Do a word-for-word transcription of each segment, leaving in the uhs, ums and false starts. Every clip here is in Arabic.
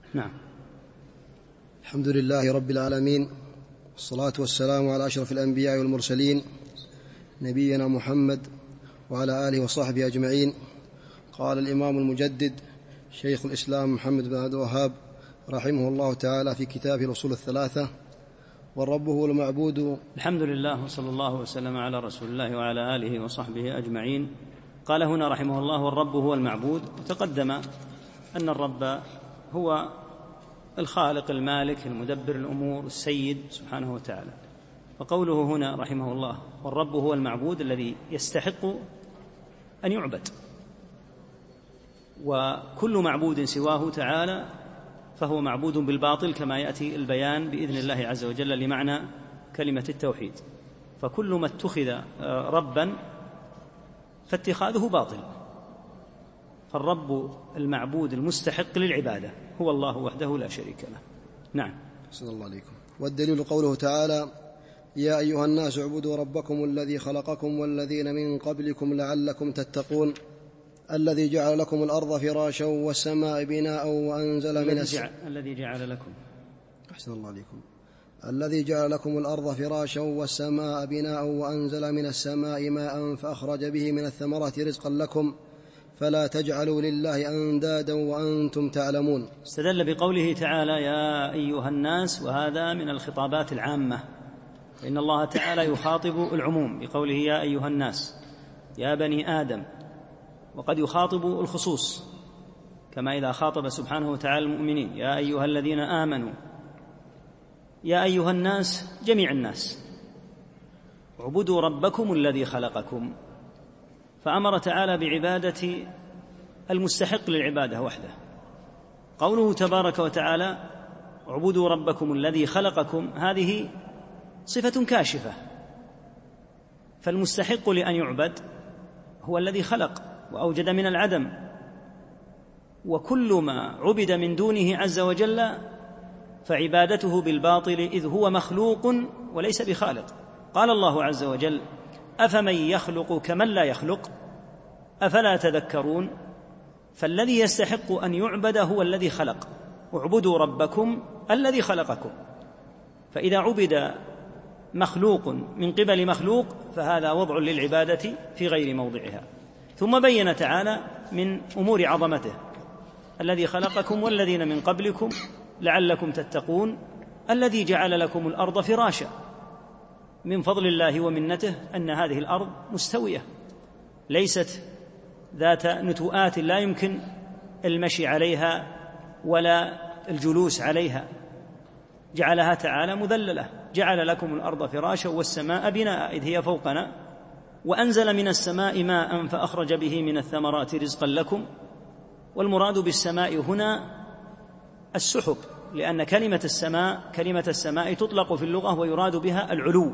نعم. الحمد لله رب العالمين، والصلاة والسلام على أشرف الأنبياء والمرسلين نبينا محمد وعلى آله وصحبه أجمعين. قال الإمام المجدد شيخ الإسلام محمد بن عبد الوهاب رحمه الله تعالى في كتابه الأصول الثلاثة: والرب هو المعبود. الحمد لله، وصلى الله وسلم على رسول الله وعلى آله وصحبه أجمعين. قال هنا رحمه الله: والرب هو المعبود. وتقدم أن الرب هو الخالق المالك المدبر الأمور السيد سبحانه وتعالى. وقوله هنا رحمه الله: والرب هو المعبود، الذي يستحق أن يعبد، وكل معبود سواه تعالى فهو معبود بالباطل، كما يأتي البيان بإذن الله عز وجل لمعنى كلمة التوحيد. فكل ما اتخذ ربا فاتخاذه باطل. فالرب المعبود المستحق للعبادة هو الله وحده لا شريك له. نعم. صلى الله عليكم. والدليل قوله تعالى: يا أيها الناس اعبدوا ربكم الذي خلقكم والذين من قبلكم لعلكم تتقون الذي جعل لكم الأرض فراشا والسماء بناء وأنزل من السماء الذي جعل لكم أحسن الله عليكم الذي جعل لكم الأرض فراشا والسماء بناء وأنزل من السماء ماء فأخرج به من الثمرات رزقا لكم فلا تجعلوا لله أندادا وأنتم تعلمون. استدل بقوله تعالى: يا أيها الناس، وهذا من الخطابات العامة، فإن الله تعالى يخاطب العموم بقوله يا أيها الناس، يا بني آدم، وقد يخاطب الخصوص، كما إذا خاطب سبحانه وتعالى المؤمنين: يا أيها الذين آمنوا. يا أيها الناس جميع الناس، اعبدوا ربكم الذي خلقكم. فأمر تعالى بعبادة المستحق للعبادة وحده. قوله تبارك وتعالى: اعبدوا ربكم الذي خلقكم، هذه صفة كاشفة، فالمستحق لأن يعبد هو الذي خلق وأوجد من العدم، وكل ما عبد من دونه عز وجل فعبادته بالباطل، إذ هو مخلوق وليس بخالق. قال الله عز وجل: أفمن يخلق كمن لا يخلق أفلا تذكرون. فالذي يستحق أن يعبد هو الذي خلق. اعبدوا ربكم الذي خلقكم. فإذا عبد مخلوق من قبل مخلوق فهذا وضع للعبادة في غير موضعها. ثم بين تعالى من أمور عظمته: الذي خلقكم والذين من قبلكم لعلكم تتقون الذي جعل لكم الأرض فراشا. من فضل الله ومنته أن هذه الأرض مستوية، ليست ذات نتوءات لا يمكن المشي عليها ولا الجلوس عليها، جعلها تعالى مذللة. جعل لكم الأرض فراشا والسماء بناء، إذ هي فوقنا، وأنزل من السماء ماء فأخرج به من الثمرات رزقا لكم. والمراد بالسماء هنا السحب، لأن كلمة السماء كلمة السماء تطلق في اللغة ويراد بها العلو،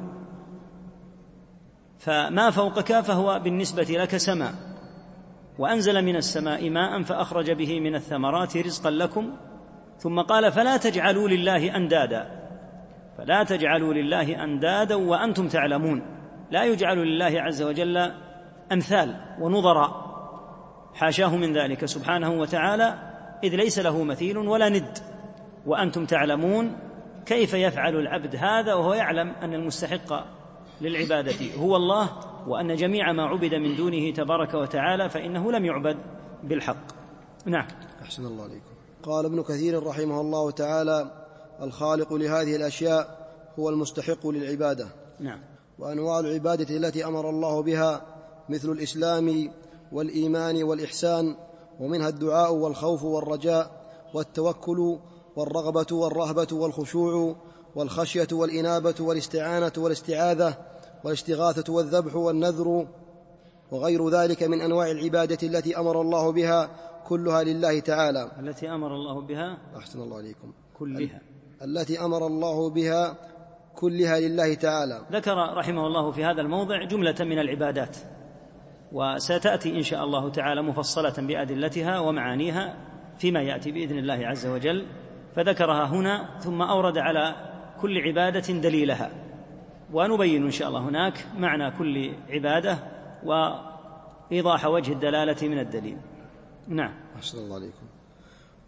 فما فوقك فهو بالنسبة لك سماء. وأنزل من السماء ماء فأخرج به من الثمرات رزقا لكم. ثم قال: فلا تجعلوا لله أندادا فلا تجعلوا لله أندادا وأنتم تعلمون. لا يجعل لله عز وجل أمثال ونظراء، حاشاه من ذلك سبحانه وتعالى، إذ ليس له مثيل ولا ند. وأنتم تعلمون، كيف يفعل العبد هذا وهو يعلم أن المستحق للعبادة هو الله، وأن جميع ما عبد من دونه تبارك وتعالى فإنه لم يعبد بالحق. نعم. أحسن الله عليكم. قال ابن كثير رحمه الله تعالى: الخالق لهذه الأشياء هو المستحق للعبادة. نعم. وأنواع العبادة التي أمر الله بها مثل الإسلام والإيمان والإحسان، ومنها الدعاء والخوف والرجاء والتوكل والرغبة والرهبة والخشوع والخشية والإنابة والاستعانة والاستعاذة والاستغاثة والذبح والنذر وغير ذلك من أنواع العبادة التي أمر الله بها كلها لله تعالى. التي أمر الله بها أحسن الله عليكم كلها التي أمر الله بها كلها لله تعالى. ذكر رحمه الله في هذا الموضع جملة من العبادات، وستأتي إن شاء الله تعالى مفصلة بأدلتها ومعانيها فيما يأتي بإذن الله عز وجل، فذكرها هنا ثم أورد على كل عبادة دليلها، ونبين إن شاء الله هناك معنى كل عبادة وإيضاح وجه الدلالة من الدليل. نعم. أحسن الله عليكم.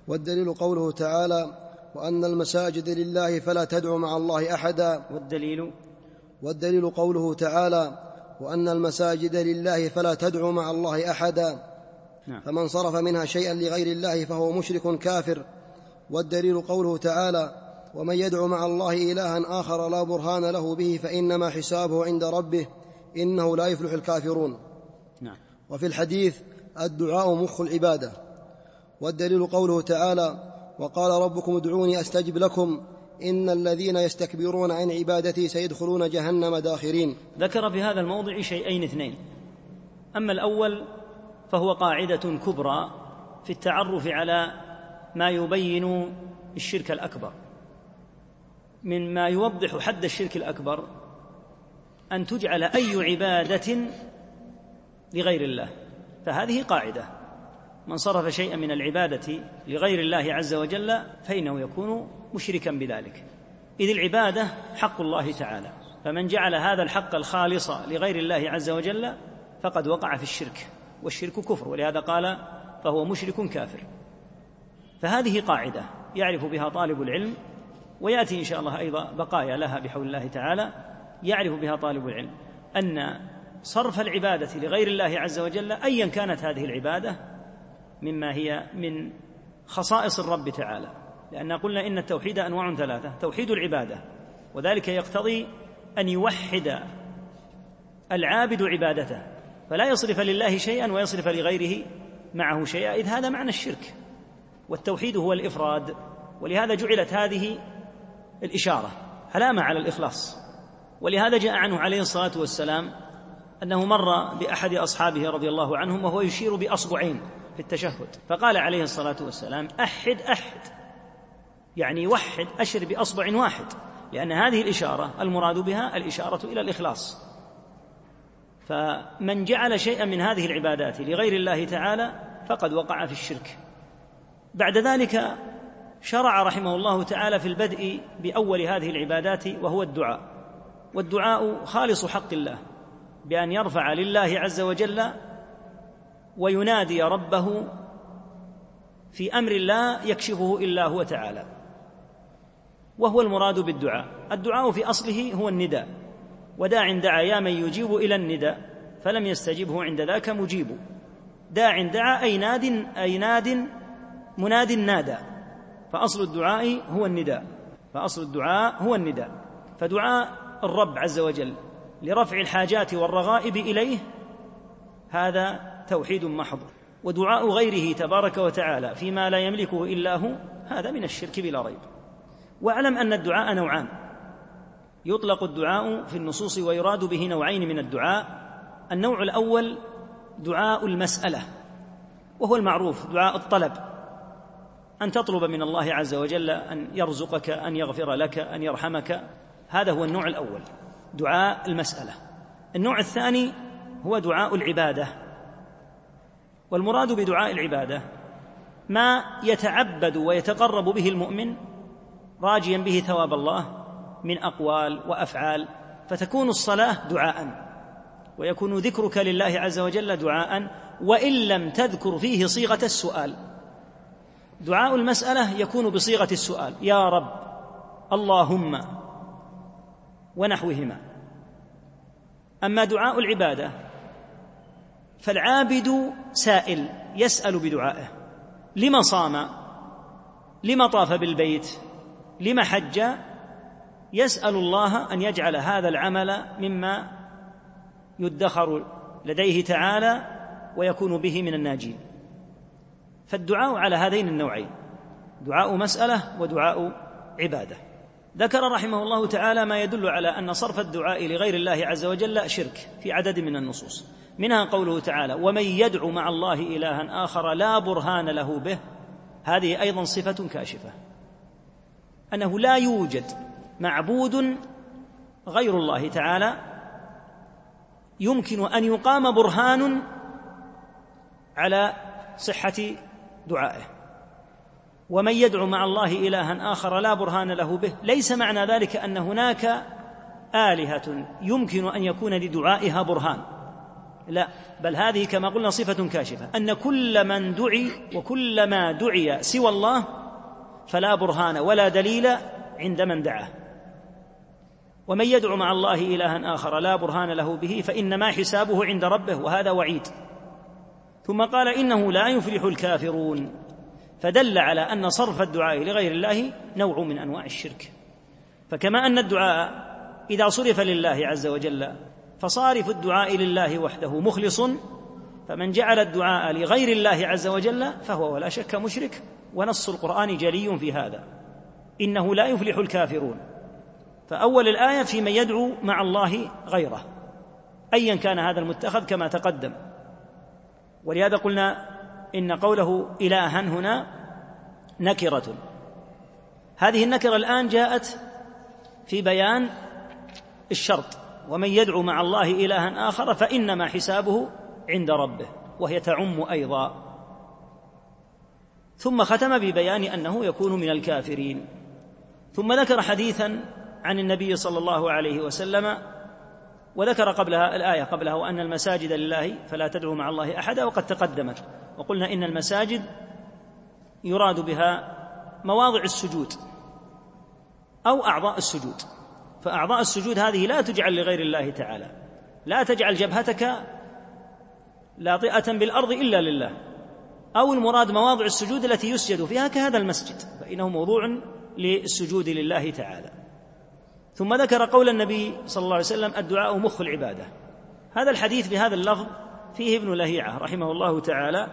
والدليل قوله تعالى وأن المساجد لله فلا تدعوا مع الله أحدا والدليل والدليل قوله تعالى وأن المساجد لله فلا تدعوا مع الله أحدا نعم. فمن صرف منها شيئا لغير الله فهو مشرك كافر. والدليل قوله تعالى ومن يدعو مع الله إلها آخر لا برهان له به فإنما حسابه عند ربه إنه لا يفلح الكافرون. نعم. وفي الحديث الدعاء مخ العبادة. والدليل قوله تعالى وقال ربكم ادعوني أستجب لكم إن الذين يستكبرون عن عبادتي سيدخلون جهنم داخرين. ذكر في هذا الموضع شيئين اثنين. أما الأول فهو قاعدة كبرى في التعرف على ما يبين الشرك الأكبر. مما يوضح حد الشرك الأكبر أن تجعل أي عبادة لغير الله، فهذه قاعدة: من صرف شيئا من العبادة لغير الله عز وجل فإنه يكون مشركا بذلك، إذ العبادة حق الله تعالى، فمن جعل هذا الحق الخالص لغير الله عز وجل فقد وقع في الشرك، والشرك كفر، ولهذا قال فهو مشرك كافر. فهذه قاعدة يعرف بها طالب العلم، ويأتي إن شاء الله أيضا بقايا لها بحول الله تعالى يعرف بها طالب العلم أن صرف العبادة لغير الله عز وجل أيا كانت هذه العبادة مما هي من خصائص الرب تعالى، لأن قلنا إن التوحيد أنواع ثلاثة: توحيد العبادة، وذلك يقتضي أن يوحد العابد عبادته، فلا يصرف لله شيئا ويصرف لغيره معه شيئا، إذ هذا معنى الشرك، والتوحيد هو الإفراد. ولهذا جعلت هذه الإشارة علامة على الإخلاص. ولهذا جاء عنه عليه الصلاة والسلام أنه مر بأحد أصحابه رضي الله عنهم وهو يشير بأصبعين في التشهد، فقال عليه الصلاة والسلام أحد أحد، يعني وحد، أشر بأصبع واحد، لأن هذه الإشارة المراد بها الإشارة إلى الإخلاص. فمن جعل شيئا من هذه العبادات لغير الله تعالى فقد وقع في الشرك. بعد ذلك شرع رحمه الله تعالى في البدء بأول هذه العبادات وهو الدعاء، والدعاء خالص حق الله، بأن يرفع لله عز وجل وينادي ربه في أمر لا يكشفه إلا هو تعالى، وهو المراد بالدعاء. الدعاء في أصله هو النداء، وداع دعا يا من يجيب إلى النداء فلم يستجبه عند ذاك مجيب. داع دعا أي ناد أي ناد مناد نادى، فأصل الدعاء هو النداء فأصل الدعاء هو النداء فدعاء الرب عز وجل لرفع الحاجات والرغائب إليه هذا توحيد محض، ودعاء غيره تبارك وتعالى فيما لا يملكه إلا هو هذا من الشرك بلا ريب. واعلم أن الدعاء نوعان: يطلق الدعاء في النصوص ويراد به نوعين من الدعاء. النوع الأول دعاء المسألة، وهو المعروف دعاء الطلب، أن تطلب من الله عز وجل أن يرزقك، أن يغفر لك، أن يرحمك، هذا هو النوع الأول دعاء المسألة. النوع الثاني هو دعاء العبادة، والمراد بدعاء العبادة ما يتعبد ويتقرب به المؤمن راجيا به ثواب الله من أقوال وأفعال، فتكون الصلاة دعاء، ويكون ذكرك لله عز وجل دعاء وإن لم تذكر فيه صيغة السؤال. دعاء المسألة يكون بصيغة السؤال: يا رب، اللهم، ونحوهما. أما دعاء العبادة فالعابد سائل يسأل بدعائه: لما صام، لما طاف بالبيت، لما حج، يسأل الله أن يجعل هذا العمل مما يدخر لديه تعالى ويكون به من الناجين. فالدعاء على هذين النوعين: دعاء مسألة ودعاء عبادة. ذكر رحمه الله تعالى ما يدل على أن صرف الدعاء لغير الله عز وجل شرك في عدد من النصوص، منها قوله تعالى: ومن يدعو مع الله إلها آخر لا برهان له به. هذه أيضا صفة كاشفة، أنه لا يوجد معبود غير الله تعالى يمكن أن يقام برهان على صحة دعائه. ومن يدعو مع الله إلها آخر لا برهان له به، ليس معنى ذلك أن هناك آلهة يمكن أن يكون لدعائها برهان، لا، بل هذه كما قلنا صفة كاشفة، أن كل من دعي وكل ما دعي سوى الله فلا برهان ولا دليل عند من دعاه. ومن يدعو مع الله إلها آخر لا برهان له به فإنما حسابه عند ربه، وهذا وعيد. ثم قال إنه لا يفلح الكافرون، فدل على أن صرف الدعاء لغير الله نوع من أنواع الشرك. فكما أن الدعاء إذا صرف لله عز وجل فصارف الدعاء لله وحده مخلص، فمن جعل الدعاء لغير الله عز وجل فهو ولا شك مشرك، ونص القرآن جلي في هذا، إنه لا يفلح الكافرون. فأول الآية في من يدعو مع الله غيره أيا كان هذا المتخذ كما تقدم. ولهذا قلنا إن قوله إلها هنا نكرة، هذه النكرة الآن جاءت في بيان الشرط، ومن يدعو مع الله إلها آخر فإنما حسابه عند ربه، وهي تعم أيضا. ثم ختم ببيان أنه يكون من الكافرين، ثم ذكر حديثا عن النبي صلى الله عليه وسلم، وذكر قبلها الآية قبلها وأن المساجد لله فلا تدعوا مع الله أحدا، وقد تقدمت. وقلنا إن المساجد يراد بها مواضع السجود أو أعضاء السجود، فأعضاء السجود هذه لا تجعل لغير الله تعالى، لا تجعل جبهتك لاطئة بالأرض إلا لله، أو المراد مواضع السجود التي يسجد فيها كهذا المسجد، فإنه موضوع للسجود لله تعالى. ثم ذكر قول النبي صلى الله عليه وسلم الدعاء مخ العبادة. هذا الحديث بهذا اللفظ فيه ابن لهيعة رحمه الله تعالى،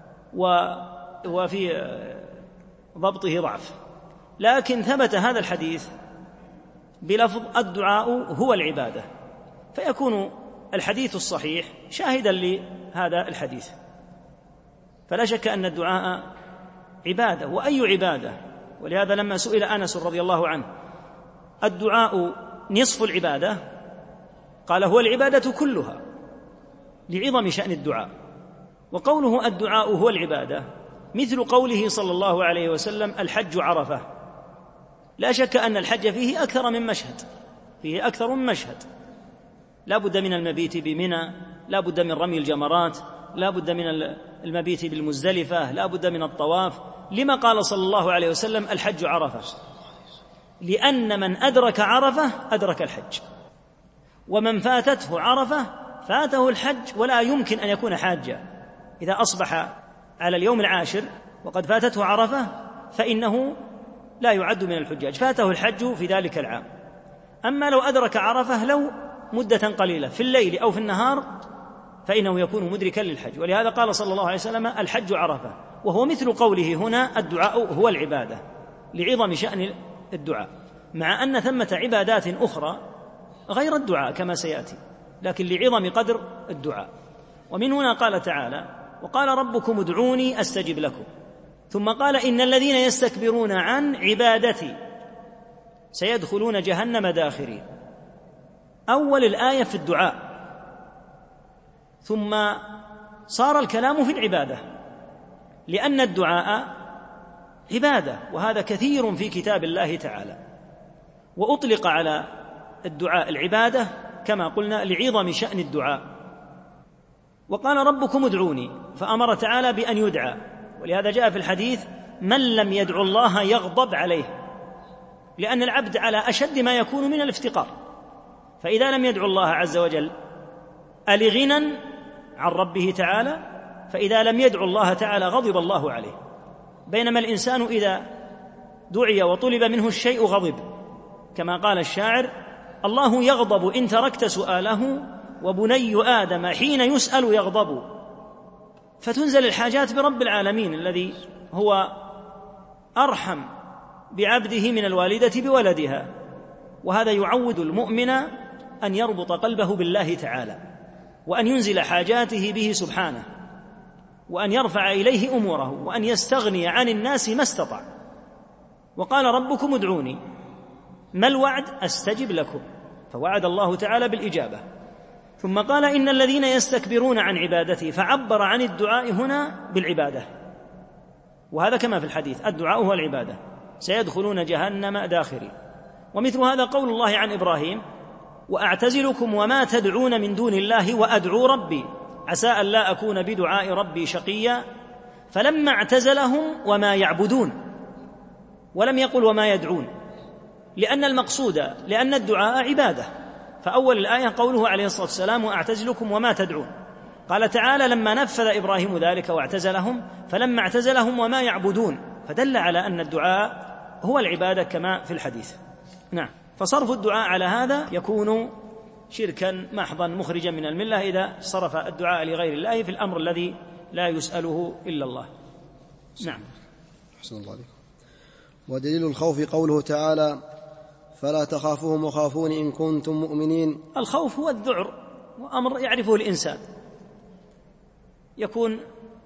وفي ضبطه ضعف، لكن ثبت هذا الحديث بلفظ الدعاء هو العبادة، فيكون الحديث الصحيح شاهدا لهذا الحديث. فلا شك أن الدعاء عبادة، وأي عبادة. ولهذا لما سئل أنس رضي الله عنه الدعاء نصف العبادة قال هو العبادة كلها، لعظم شأن الدعاء. وقوله الدعاء هو العبادة مثل قوله صلى الله عليه وسلم الحج عرفة. لا شك أن الحج فيه أكثر من مشهد، فيه أكثر من مشهد، لا بد من المبيت بمنى، لا بد من رمي الجمرات، لا بد من المبيت بالمزدلفة، لا بد من الطواف. لما قال صلى الله عليه وسلم الحج عرفة؟ لأن من أدرك عرفة أدرك الحج، ومن فاتته عرفة فاته الحج، ولا يمكن أن يكون حاجا. إذا أصبح على اليوم العاشر وقد فاتته عرفة فإنه لا يعد من الحجاج، فاته الحج في ذلك العام. أما لو أدرك عرفة لو مدة قليلة في الليل أو في النهار فإنه يكون مدركا للحج. ولهذا قال صلى الله عليه وسلم الحج عرفة، وهو مثل قوله هنا الدعاء هو العبادة، لعظم شأن الدعاء، مع أن ثمة عبادات أخرى غير الدعاء كما سيأتي، لكن لعظم قدر الدعاء. ومن هنا قال تعالى وقال ربكم ادعوني أستجب لكم. ثم قال إن الذين يستكبرون عن عبادتي سيدخلون جهنم داخرين. أول الآية في الدعاء، ثم صار الكلام في العبادة، لأن الدعاء عبادة، وهذا كثير في كتاب الله تعالى. وأطلق على الدعاء العبادة كما قلنا لعظم شأن الدعاء. وقال ربكم ادعوني، فأمر تعالى بأن يدعى، ولهذا جاء في الحديث من لم يدعو الله يغضب عليه، لأن العبد على أشد ما يكون من الافتقار، فإذا لم يدعو الله عز وجل ألغنى عن ربه تعالى، فإذا لم يدعو الله تعالى غضب الله عليه. بينما الإنسان إذا دعي وطلب منه الشيء غضب، كما قال الشاعر الله يغضب إن تركت سؤاله، وبني آدم حين يسأل يغضب. فتنزل الحاجات برب العالمين الذي هو أرحم بعبده من الوالدة بولدها، وهذا يعود المؤمن أن يربط قلبه بالله تعالى، وأن ينزل حاجاته به سبحانه، وأن يرفع إليه أموره، وأن يستغني عن الناس ما استطاع. وقال ربكم ادعوني، ما الوعد؟ أستجب لكم، فوعد الله تعالى بالإجابة. ثم قال إن الذين يستكبرون عن عبادتي، فعبر عن الدعاء هنا بالعبادة، وهذا كما في الحديث الدعاء هو العبادة، سيدخلون جهنم داخرين. ومثل هذا قول الله عن إبراهيم وأعتزلكم وما تدعون من دون الله وأدعو ربي عسى أن لا أكون بدعاء ربي شقيا، فلما اعتزلهم وما يعبدون، ولم يقل وما يدعون، لأن المقصود لأن الدعاء عبادة. فأول الآية قوله عليه الصلاة والسلام وأعتزلكم وما تدعون. قال تعالى لما نفذ إبراهيم ذلك واعتزلهم فلما اعتزلهم وما يعبدون، فدل على أن الدعاء هو العبادة كما في الحديث. نعم، فصرف الدعاء على هذا يكون شركا محضا مخرجا من الملة إذا صرف الدعاء لغير الله في الأمر الذي لا يسأله إلا الله. نعم. أحسن الله عليكم. ودليل الخوف قوله تعالى فلا تخافوهم وخافون إن كنتم مؤمنين. الخوف هو الذعر، وأمر يعرفه الإنسان، يكون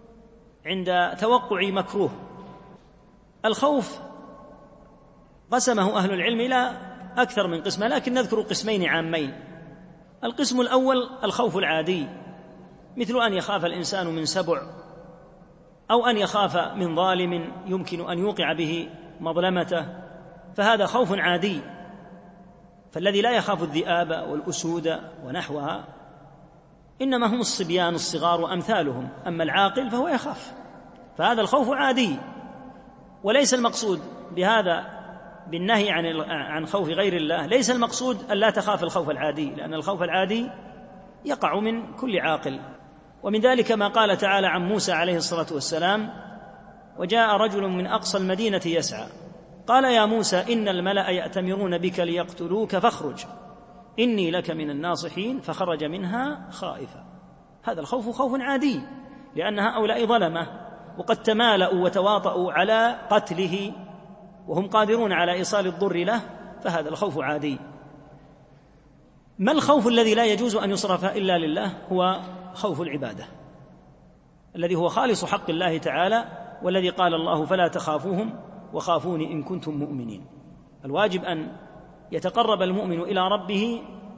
عند توقع مكروه. الخوف قسمه أهل العلم إلى أكثر من قسم، لكن نذكر قسمين عامين. القسم الأول الخوف العادي، مثل أن يخاف الإنسان من سبع، أو أن يخاف من ظالم يمكن أن يوقع به مظلمته، فهذا خوف عادي. فالذي لا يخاف الذئاب والأسود ونحوها إنما هم الصبيان الصغار وأمثالهم، أما العاقل فهو يخاف، فهذا الخوف عادي. وليس المقصود بهذا بالنهي عن عن خوف غير الله، ليس المقصود أن لا تخاف الخوف العادي، لأن الخوف العادي يقع من كل عاقل. ومن ذلك ما قال تعالى عن موسى عليه الصلاة والسلام وجاء رجل من أقصى المدينة يسعى قال يا موسى إن الملأ يأتمرون بك ليقتلوك فاخرج إني لك من الناصحين، فخرج منها خائفا. هذا الخوف خوف عادي، لأن هؤلاء ظلمة وقد تمالأوا وتواطؤوا على قتله وهم قادرون على إيصال الضر له، فهذا الخوف عادي. ما الخوف الذي لا يجوز أن يصرف إلا لله؟ هو خوف العبادة الذي هو خالص حق الله تعالى، والذي قال الله فلا تخافوهم وخافوني إن كنتم مؤمنين. الواجب أن يتقرب المؤمن إلى ربه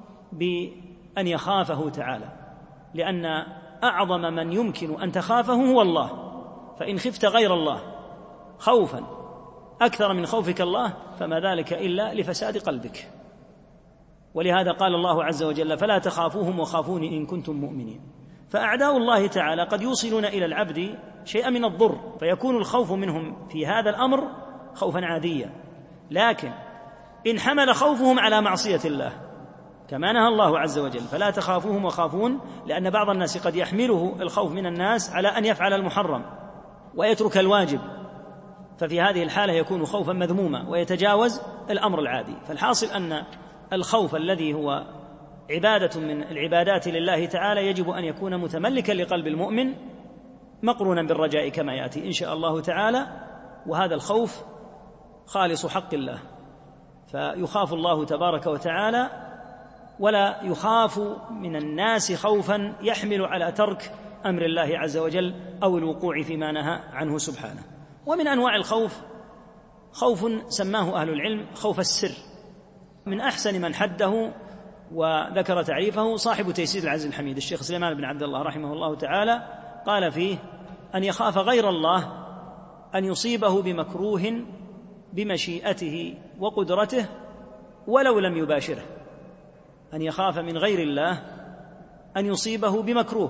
بأن يخافه تعالى، لأن أعظم من يمكن أن تخافه هو الله، فإن خفت غير الله خوفا أكثر من خوفك الله فما ذلك إلا لفساد قلبك. ولهذا قال الله عز وجل فلا تخافوهم وخافوني إن كنتم مؤمنين. فأعداء الله تعالى قد يوصلون إلى العبد شيئا من الضر، فيكون الخوف منهم في هذا الأمر خوفا عاديا، لكن إن حمل خوفهم على معصية الله كما نهى الله عز وجل فلا تخافوهم وخافون، لأن بعض الناس قد يحمله الخوف من الناس على أن يفعل المحرم ويترك الواجب، ففي هذه الحالة يكون خوفا مذموما ويتجاوز الأمر العادي. فالحاصل أن الخوف الذي هو عبادة من العبادات لله تعالى يجب أن يكون متملكا لقلب المؤمن مقرونا بالرجاء كما يأتي إن شاء الله تعالى، وهذا الخوف خالص حق الله، فيخاف الله تبارك وتعالى ولا يخاف من الناس خوفا يحمل على ترك أمر الله عز وجل أو الوقوع فيما نهى عنه سبحانه. ومن أنواع الخوف خوف سماه أهل العلم خوف السر، من أحسن من حده وذكر تعريفه صاحب تيسير العزيز الحميد الشيخ سليمان بن عبد الله رحمه الله تعالى، قال فيه أن يخاف غير الله أن يصيبه بمكروه بمشيئته وقدرته ولو لم يباشره. أن يخاف من غير الله أن يصيبه بمكروه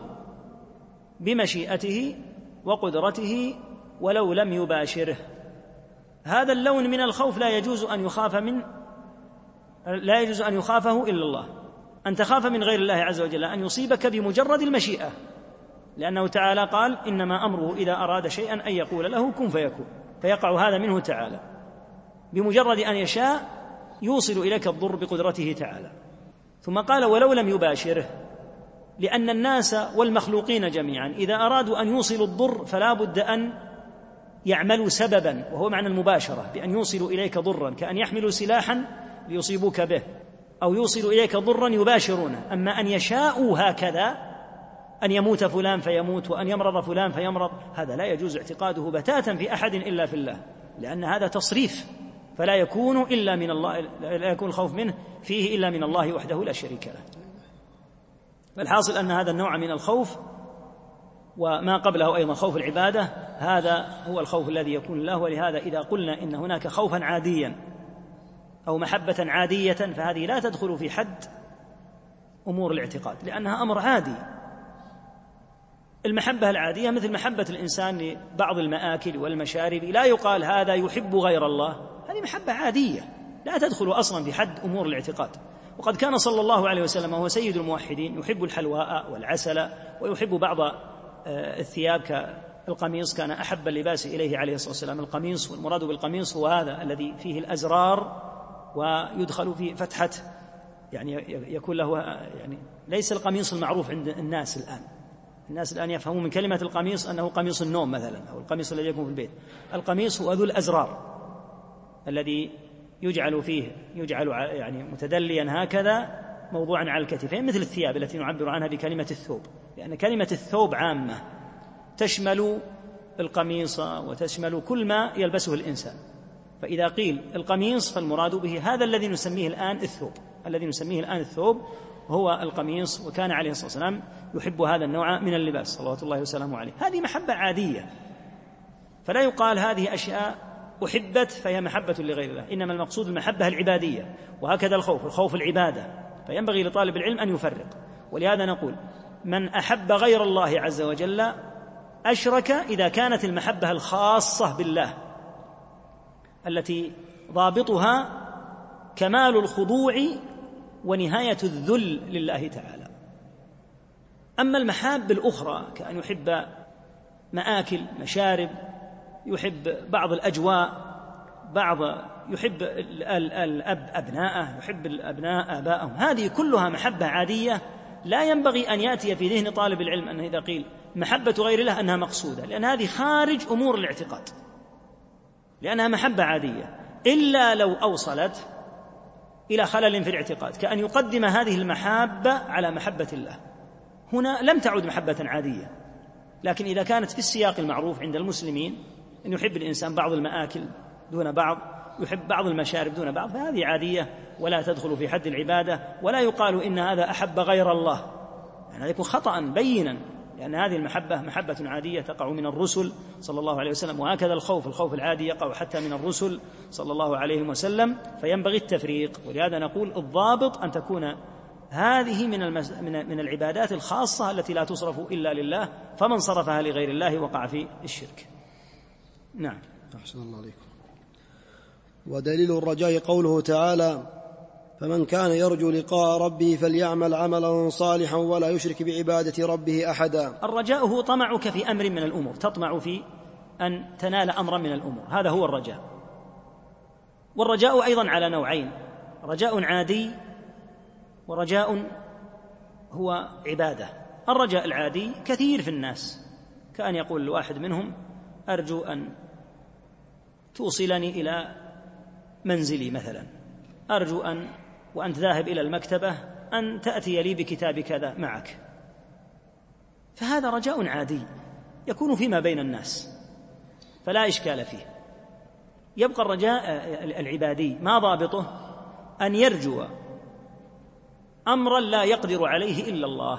بمشيئته وقدرته ولو لم يباشره. هذا اللون من الخوف لا يجوز أن يخاف من لا يجوز أن يخافه إلا الله. أن تخاف من غير الله عز وجل أن يصيبك بمجرد المشيئة، لأنه تعالى قال إنما أمره إذا أراد شيئا أن يقول له كن فيكون، فيقع هذا منه تعالى بمجرد أن يشاء يوصل إليك الضر بقدرته تعالى. ثم قال ولو لم يباشره، لأن الناس والمخلوقين جميعا إذا أرادوا أن يوصلوا الضر فلا بد أن يعملوا سببا، وهو معنى المباشرة، بأن يوصلوا إليك ضرا، كأن يحملوا سلاحا ليصيبوك به، أو يوصلوا إليك ضرا يباشرونه. أما أن يشاءوا هكذا أن يموت فلان فيموت وأن يمرض فلان فيمرض، هذا لا يجوز اعتقاده بتاتا في أحد إلا في الله، لأن هذا تصريف، فلا يكون إلا من الله، لا يكون الخوف منه فيه إلا من الله وحده لا شريك له. فالحاصل أن هذا النوع من الخوف وما قبله أيضا خوف العبادة هذا هو الخوف الذي يكون له. ولهذا إذا قلنا إن هناك خوفا عاديا أو محبة عادية فهذه لا تدخل في حد أمور الاعتقاد، لأنها أمر عادي المحبة العادية مثل محبة الإنسان لبعض المآكل والمشارب، لا يقال هذا يحب غير الله، هذه محبة عادية لا تدخل أصلا في حد أمور الاعتقاد. وقد كان صلى الله عليه وسلم وهو سيد الموحدين يحب الحلواء والعسل، ويحب بعض الثياب كالقميص، كان أحب اللباس إليه عليه الصلاة والسلام القميص، والمراد بالقميص هو هذا الذي فيه الأزرار ويدخل فيه فتحة، يعني يكون له، يعني ليس القميص المعروف عند الناس الآن. الناس الآن يفهمون من كلمة القميص أنه قميص النوم مثلا، أو القميص الذي يكون في البيت. القميص هو ذو الأزرار الذي يجعل فيه يجعل يعني متدليا هكذا موضوعا على الكتفين، مثل الثياب التي نعبر عنها بكلمة الثوب، لأن كلمة الثوب عامة تشمل القميص وتشمل كل ما يلبسه الإنسان. فإذا قيل القميص فالمراد به هذا الذي نسميه الآن الثوب، الذي نسميه الآن الثوب هو القميص. وكان عليه الصلاة والسلام يحب هذا النوع من اللباس صلوات الله وسلامه عليه. هذه محبة عادية، فلا يقال هذه أشياء أحبت فهي محبة لغير الله، إنما المقصود المحبة العبادية. وهكذا الخوف، الخوف العبادة، فينبغي لطالب العلم أن يفرق. ولهذا نقول من أحب غير الله عز وجل أشرك إذا كانت المحبة الخاصة بالله التي ضابطها كمال الخضوع ونهاية الذل لله تعالى. أما المحاب الأخرى كأن يحب مآكل مشارب، يحب بعض الأجواء، بعض يحب الأب أبناءه، يحب الأبناء آباءهم، هذه كلها محبة عادية لا ينبغي أن يأتي في ذهن طالب العلم أن إذا قيل محبة غير الله أنها مقصودة، لأن هذه خارج أمور الاعتقاد، لأنها محبة عادية، إلا لو أوصلت إلى خلل في الاعتقاد، كأن يقدم هذه المحبة على محبة الله، هنا لم تعد محبة عادية. لكن إذا كانت في السياق المعروف عند المسلمين أن يحب الإنسان بعض المآكل دون بعض، يحب بعض المشارب دون بعض، فهذه عادية ولا تدخل في حد العبادة، ولا يقال إن هذا أحب غير الله، يعني هذا يكون خطأ بينا، لأن هذه المحبة محبة عادية تقع من الرسل صلى الله عليه وسلم. وهكذا الخوف، الخوف العادي يقع حتى من الرسل صلى الله عليه وسلم، فينبغي التفريق. ولهذا نقول الضابط أن تكون هذه من المز... من من العبادات الخاصة التي لا تصرف إلا لله، فمن صرفها لغير الله وقع في الشرك. نعم. أحسن الله عليكم. ودليل الرجاء قوله تعالى: فمن كان يرجو لقاء ربه فليعمل عملا صالحا ولا يشرك بعبادة ربه أحدا. الرجاء هو طمعك في أمر من الأمور، تطمع في أن تنال أمرا من الأمور، هذا هو الرجاء. والرجاء أيضا على نوعين: رجاء عادي ورجاء هو عبادة. الرجاء العادي كثير في الناس، كأن يقول الواحد منهم: أرجو أن توصلني إلى منزلي مثلا، أرجو أن وأنت ذاهب إلى المكتبة أن تأتي لي بكتاب كذا معك. فهذا رجاء عادي يكون فيما بين الناس فلا إشكال فيه. يبقى الرجاء العبادي ما ضابطه؟ أن يرجو أمرا لا يقدر عليه إلا الله.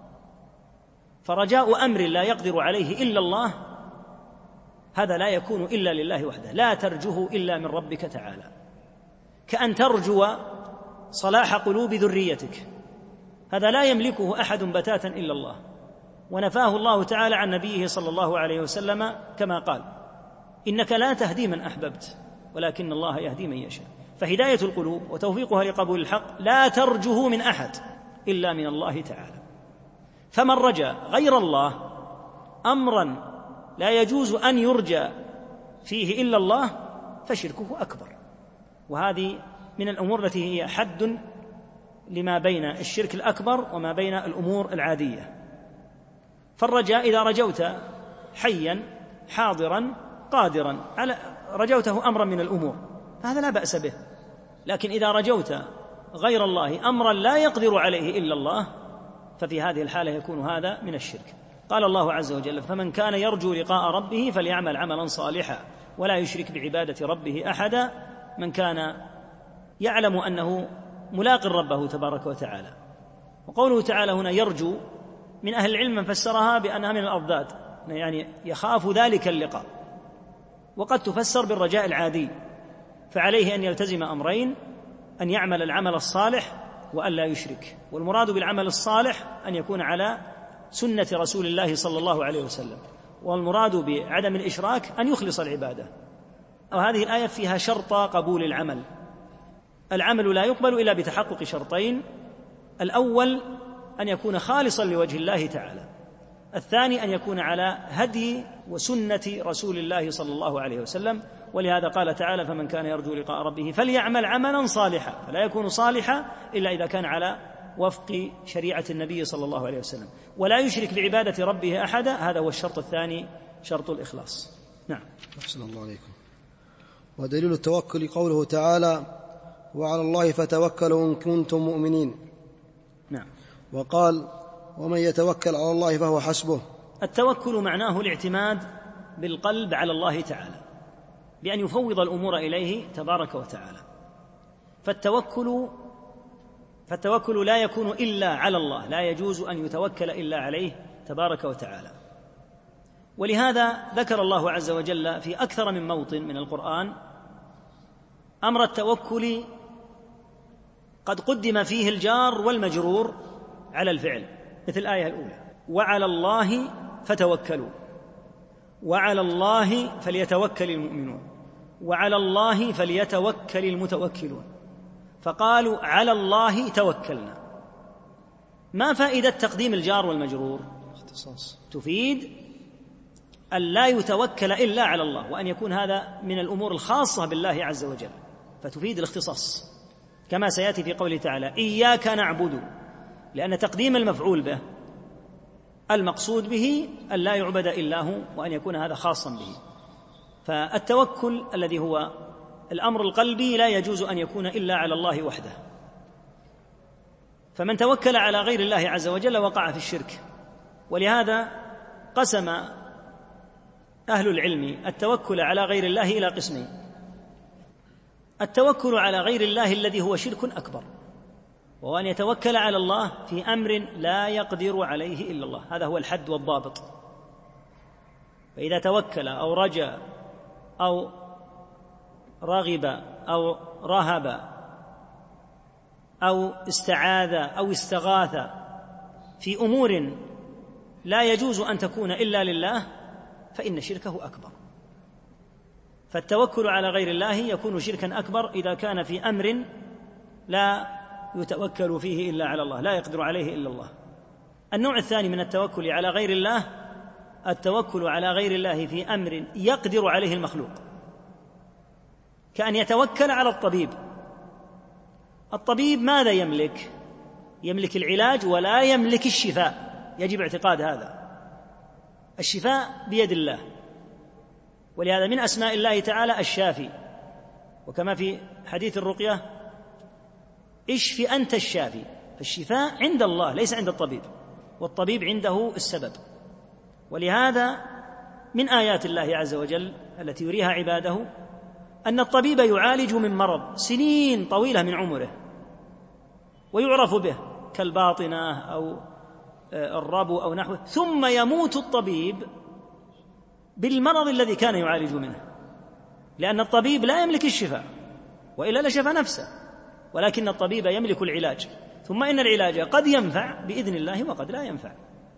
فرجاء أمر لا يقدر عليه إلا الله هذا لا يكون إلا لله وحده، لا ترجوه إلا من ربك تعالى، كأن ترجو صلاح قلوب ذريتك، هذا لا يملكه أحد بتاتا إلا الله، ونفاه الله تعالى عن نبيه صلى الله عليه وسلم كما قال: إنك لا تهدي من أحببت ولكن الله يهدي من يشاء. فهداية القلوب وتوفيقها لقبول الحق لا ترجه من أحد إلا من الله تعالى. فمن رجا غير الله أمرا لا يجوز أن يرجى فيه إلا الله فشركه أكبر، وهذه من الأمور التي هي حد لما بين الشرك الأكبر وما بين الأمور العادية. فالرجاء إذا رجوت حيا حاضرا قادرا على رجوته أمرا من الأمور فهذا لا بأس به، لكن إذا رجوت غير الله أمرا لا يقدر عليه إلا الله ففي هذه الحالة يكون هذا من الشرك. قال الله عز وجل: فمن كان يرجو لقاء ربه فليعمل عملا صالحا ولا يشرك بعبادة ربه أحدا. من كان يعلم أنه ملاق ربه تبارك وتعالى. وقوله تعالى هنا يرجو، من أهل العلم من فسرها بأنها من الأضداد، يعني يخاف ذلك اللقاء، وقد تفسر بالرجاء العادي، فعليه أن يلتزم أمرين: أن يعمل العمل الصالح وأن لا يشرك. والمراد بالعمل الصالح أن يكون على سنة رسول الله صلى الله عليه وسلم. والمراد بعدم الإشراك أن يخلص العبادة. وهذه الآية فيها شرط قبول العمل. العمل لا يقبل إلا بتحقق شرطين: الأول أن يكون خالصا لوجه الله تعالى، الثاني أن يكون على هدي وسنة رسول الله صلى الله عليه وسلم. ولهذا قال تعالى: فمن كان يرجو لقاء ربه فليعمل عملا صالحا. فلا يكون صالحا إلا إذا كان على وفق شريعة النبي صلى الله عليه وسلم، ولا يشرك بعبادة ربه أحدا. هذا هو الشرط الثاني، شرط الإخلاص. نعم. أحسن الله عليكم. ودليل التوكل قوله تعالى: وعلى الله فتوكلوا إن كنتم مؤمنين. نعم. وقال: ومن يتوكل على الله فهو حسبه. التوكل معناه الاعتماد بالقلب على الله تعالى، بأن يفوض الأمور إليه تبارك وتعالى. فالتوكل فالتوكل لا يكون إلا على الله، لا يجوز أن يتوكل إلا عليه تبارك وتعالى. ولهذا ذكر الله عز وجل في أكثر من موطن من القرآن أمر التوكل قد قدم فيه الجار والمجرور على الفعل، مثل الآية الأولى: وعلى الله فتوكلوا، وعلى الله فليتوكل المؤمنون، وعلى الله فليتوكل المتوكلون. فقالوا: على الله توكلنا. ما فائدة تقديم الجار والمجرور؟ اختصاص. تفيد أن لا يتوكل إلا على الله، وأن يكون هذا من الأمور الخاصة بالله عز وجل، فتفيد الاختصاص، كما سيأتي في قوله تعالى: إياك نعبد، لأن تقديم المفعول به المقصود به أن لا يعبد إلا هو، وأن يكون هذا خاصا به. فالتوكل الذي هو الأمر القلبي لا يجوز أن يكون إلا على الله وحده. فمن توكل على غير الله عز وجل وقع في الشرك. ولهذا قسم أهل العلم التوكل على غير الله إلى قسمين: التوكل على غير الله الذي هو شرك أكبر، وهو أن يتوكل على الله في أمر لا يقدر عليه إلا الله، هذا هو الحد والضابط. فإذا توكل أو رجا أو رغب أو رهب أو استعاذ أو استغاث في أمور لا يجوز أن تكون إلا لله فإن شركه أكبر. فالتوكل على غير الله يكون شركا أكبر إذا كان في أمر لا يتوكل فيه إلا على الله، لا يقدر عليه إلا الله. النوع الثاني من التوكل على غير الله التوكل على غير الله في أمر يقدر عليه المخلوق، كأن يتوكل على الطبيب. الطبيب ماذا يملك؟ يملك العلاج ولا يملك الشفاء، يجب اعتقاد هذا. الشفاء بيد الله، ولهذا من أسماء الله تعالى الشافي، وكما في حديث الرقية: اشف أنت الشافي. فالشفاء عند الله ليس عند الطبيب، والطبيب عنده السبب. ولهذا من آيات الله عز وجل التي يريها عباده أن الطبيب يعالج من مرض سنين طويلة من عمره ويعرف به كالباطنة أو الربو أو نحوه، ثم يموت الطبيب بالمرض الذي كان يعالج منه، لأن الطبيب لا يملك الشفاء، وإلا لشفى نفسه، ولكن الطبيب يملك العلاج، ثم إن العلاج قد ينفع بإذن الله وقد لا ينفع.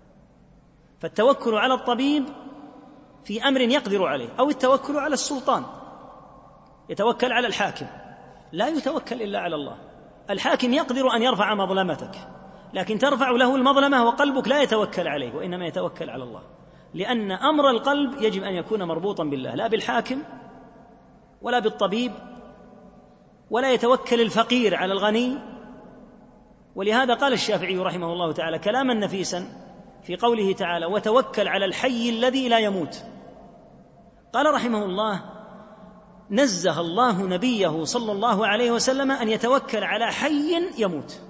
فالتوكل على الطبيب في أمر يقدر عليه، أو التوكل على السلطان، يتوكل على الحاكم، لا يتوكل إلا على الله. الحاكم يقدر أن يرفع مظلمتك، لكن ترفع له المظلمة وقلبك لا يتوكل عليه، وإنما يتوكل على الله، لأن أمر القلب يجب أن يكون مربوطا بالله، لا بالحاكم ولا بالطبيب، ولا يتوكل الفقير على الغني. ولهذا قال الشافعي رحمه الله تعالى كلاما نفيسا في قوله تعالى: وتوكل على الحي الذي لا يموت. قال رحمه الله: نزه الله نبيه صلى الله عليه وسلم أن يتوكل على حي يموت،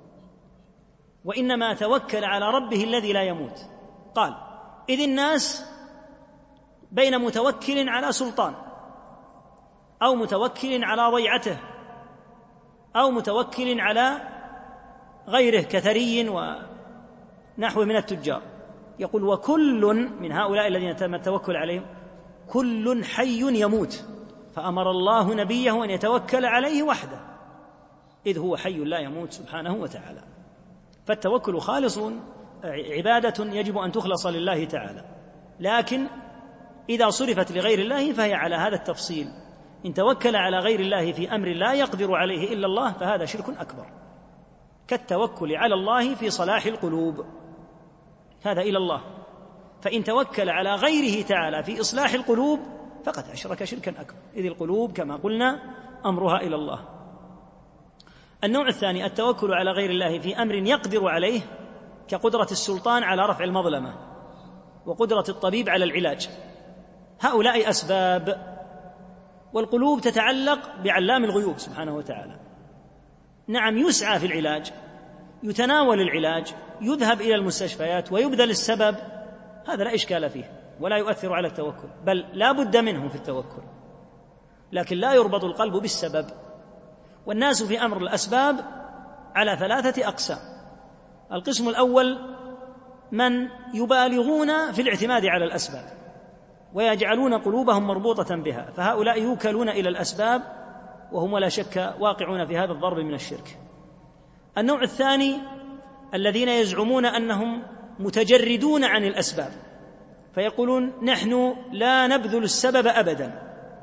وإنما توكل على ربه الذي لا يموت. قال: إذ الناس بين متوكل على سلطان، أو متوكل على ضيعته، أو متوكل على غيره كثري ونحو من التجار. يقول: وكل من هؤلاء الذين تم التوكل عليهم كل حي يموت، فأمر الله نبيه أن يتوكل عليه وحده، إذ هو حي لا يموت سبحانه وتعالى. فالتوكل خالص عبادة يجب أن تخلص لله تعالى، لكن إذا صرفت لغير الله فهي على هذا التفصيل. إن توكل على غير الله في أمر لا يقدر عليه إلا الله فهذا شرك أكبر، كالتوكل على الله في صلاح القلوب، هذا إلى الله. فإن توكل على غيره تعالى في إصلاح القلوب فقد أشرك شركا أكبر، إذ القلوب كما قلنا أمرها إلى الله. النوع الثاني التوكل على غير الله في أمر يقدر عليه، كقدرة السلطان على رفع المظلمة وقدرة الطبيب على العلاج، هؤلاء أسباب، والقلوب تتعلق بعلام الغيوب سبحانه وتعالى. نعم يسعى في العلاج، يتناول العلاج، يذهب إلى المستشفيات ويبذل السبب، هذا لا إشكال فيه ولا يؤثر على التوكل، بل لا بد منه في التوكل، لكن لا يربط القلب بالسبب. والناس في أمر الأسباب على ثلاثة أقسام. القسم الأول من يبالغون في الاعتماد على الأسباب ويجعلون قلوبهم مربوطة بها، فهؤلاء يوكلون إلى الأسباب وهم ولا شك واقعون في هذا الضرب من الشرك. النوع الثاني الذين يزعمون أنهم متجردون عن الأسباب، فيقولون نحن لا نبذل السبب أبدا،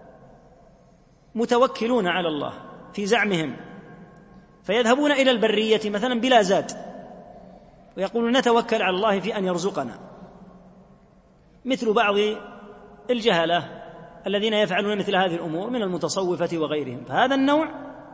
متوكلون على الله في زعمهم، فيذهبون إلى البرية مثلا بلا زاد ويقولون نتوكل على الله في أن يرزقنا، مثل بعض الجهلة الذين يفعلون مثل هذه الأمور من المتصوفة وغيرهم. فهذا النوع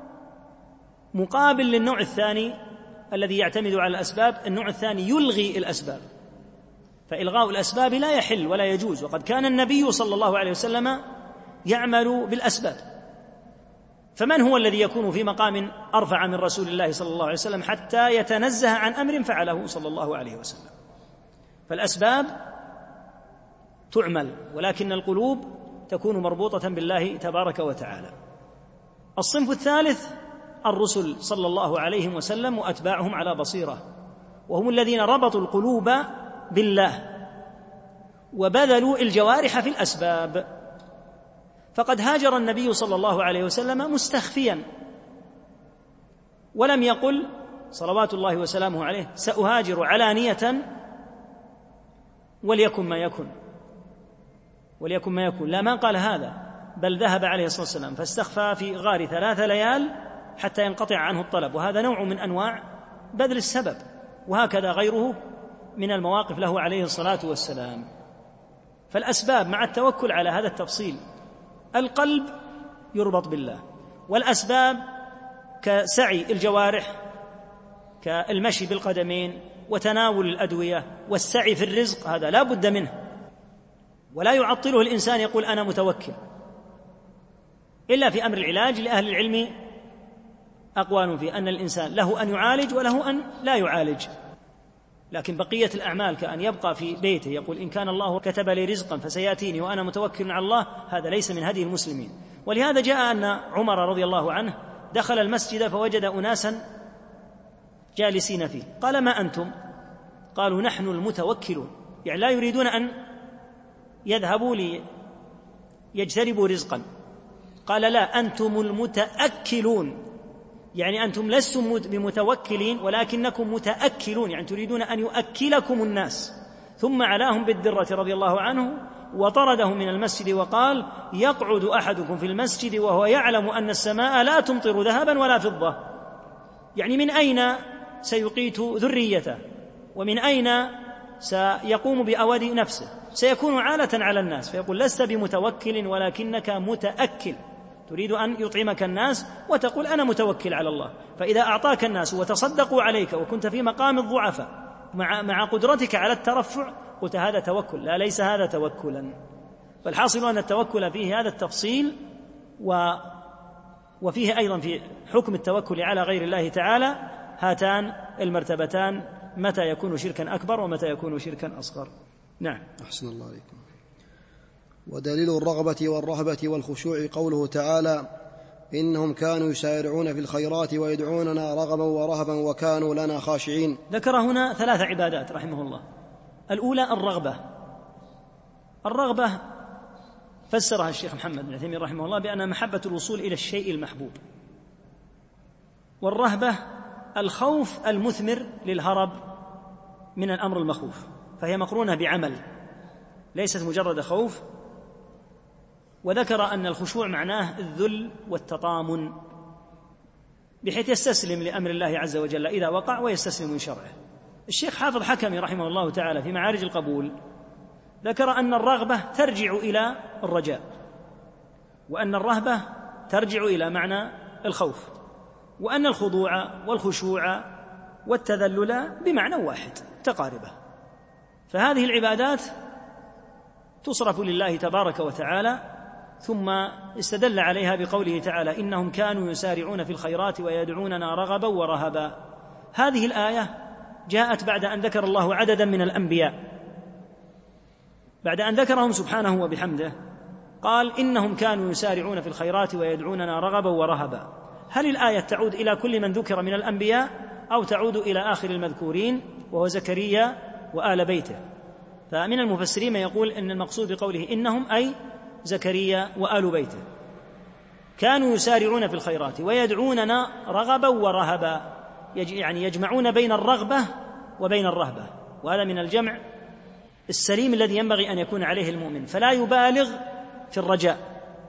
مقابل للنوع الثاني الذي يعتمد على الأسباب. النوع الثاني يلغي الأسباب، فإلغاء الأسباب لا يحل ولا يجوز، وقد كان النبي صلى الله عليه وسلم يعمل بالأسباب، فمن هو الذي يكون في مقام أرفع من رسول الله صلى الله عليه وسلم حتى يتنزه عن أمر فعله صلى الله عليه وسلم؟ فالأسباب تعمل، ولكن القلوب تكون مربوطة بالله تبارك وتعالى. الصنف الثالث الرسل صلى الله عليه وسلم وأتباعهم على بصيرة، وهم الذين ربطوا القلوب بالله وبذلوا الجوارح في الأسباب. فقد هاجر النبي صلى الله عليه وسلم مستخفيا، ولم يقل صلوات الله وسلامه عليه سأهاجر علانية وليكن ما يكن وليكن ما يكن لا، ما قال هذا، بل ذهب عليه الصلاة والسلام فاستخفى في غار ثلاث ليال حتى ينقطع عنه الطلب، وهذا نوع من أنواع بذل السبب، وهكذا غيره من المواقف له عليه الصلاة والسلام. فالأسباب مع التوكل على هذا التفصيل، القلب يربط بالله، والأسباب كسعي الجوارح كالمشي بالقدمين وتناول الأدوية والسعي في الرزق، هذا لا بد منه، ولا يعطله الإنسان يقول أنا متوكل، إلا في أمر العلاج لأهل العلم أقوال في أن الإنسان له أن يعالج وله أن لا يعالج، لكن بقية الأعمال كأن يبقى في بيته يقول إن كان الله كتب لي رزقا فسيأتيني وأنا متوكل على الله، هذا ليس من هدي المسلمين. ولهذا جاء أن عمر رضي الله عنه دخل المسجد فوجد أناسا جالسين فيه، قال ما أنتم؟ قالوا نحن المتوكلون، يعني لا يريدون أن يذهبوا ليجتربوا رزقا. قال لا، أنتم المتأكلون، يعني أنتم لستم بمتوكلين ولكنكم متأكلون، يعني تريدون أن يؤكلكم الناس. ثم علاهم بالدرة رضي الله عنه وطردهم من المسجد وقال يقعد أحدكم في المسجد وهو يعلم أن السماء لا تمطر ذهبا ولا فضة، يعني من أين سيقيت ذريته ومن أين سيقوم بأواد نفسه؟ سيكون عالة على الناس، فيقول لست بمتوكل ولكنك متأكل، تريد أن يطعمك الناس وتقول أنا متوكل على الله. فإذا أعطاك الناس وتصدقوا عليك وكنت في مقام الضعفاء مع, مع قدرتك على الترفع قلت هذا توكل، لا ليس هذا توكلا. فالحاصل أن التوكل فيه هذا التفصيل، و وفيه أيضا في حكم التوكل على غير الله تعالى هاتان المرتبتان، متى يكون شركا أكبر ومتى يكون شركا أصغر. نعم. أحسن الله عليكم. ودليل الرغبة والرهبة والخشوع قوله تعالى إنهم كانوا يسارعون في الخيرات ويدعوننا رغبا ورهبا وكانوا لنا خاشعين. ذكر هنا ثلاث عبادات رحمه الله. الأولى الرغبة. الرغبة فسرها الشيخ محمد بن عثيمين رحمه الله بأنها محبة الوصول إلى الشيء المحبوب، والرهبة الخوف المثمر للهرب من الأمر المخوف، فهي مقرونة بعمل ليست مجرد خوف. وذكر أن الخشوع معناه الذل والتطامن، بحيث يستسلم لأمر الله عز وجل إذا وقع ويستسلم لشرعه. الشيخ حافظ حكمي رحمه الله تعالى في معارج القبول ذكر أن الرغبة ترجع إلى الرجاء، وأن الرهبة ترجع إلى معنى الخوف، وأن الخضوع والخشوع والتذلل بمعنى واحد تقاربة. فهذه العبادات تصرف لله تبارك وتعالى، ثم استدل عليها بقوله تعالى: إنهم كانوا يسارعون في الخيرات ويدعوننا رغبا ورهبا. هذه الآية جاءت بعد أن ذكر الله عددا من الأنبياء، بعد أن ذكرهم سبحانه وبحمده قال: إنهم كانوا يسارعون في الخيرات ويدعوننا رغبا ورهبا. هل الآية تعود إلى كل من ذكر من الأنبياء أو تعود إلى آخر المذكورين وهو زكريا وآل بيته؟ فمن المفسرين من يقول إن المقصود بقوله إنهم أي زكريا وآل بيته كانوا يسارعون في الخيرات ويدعوننا رغبا ورهبا، يعني يجمعون بين الرغبة وبين الرهبة، وهذا من الجمع السليم الذي ينبغي أن يكون عليه المؤمن، فلا يبالغ في الرجاء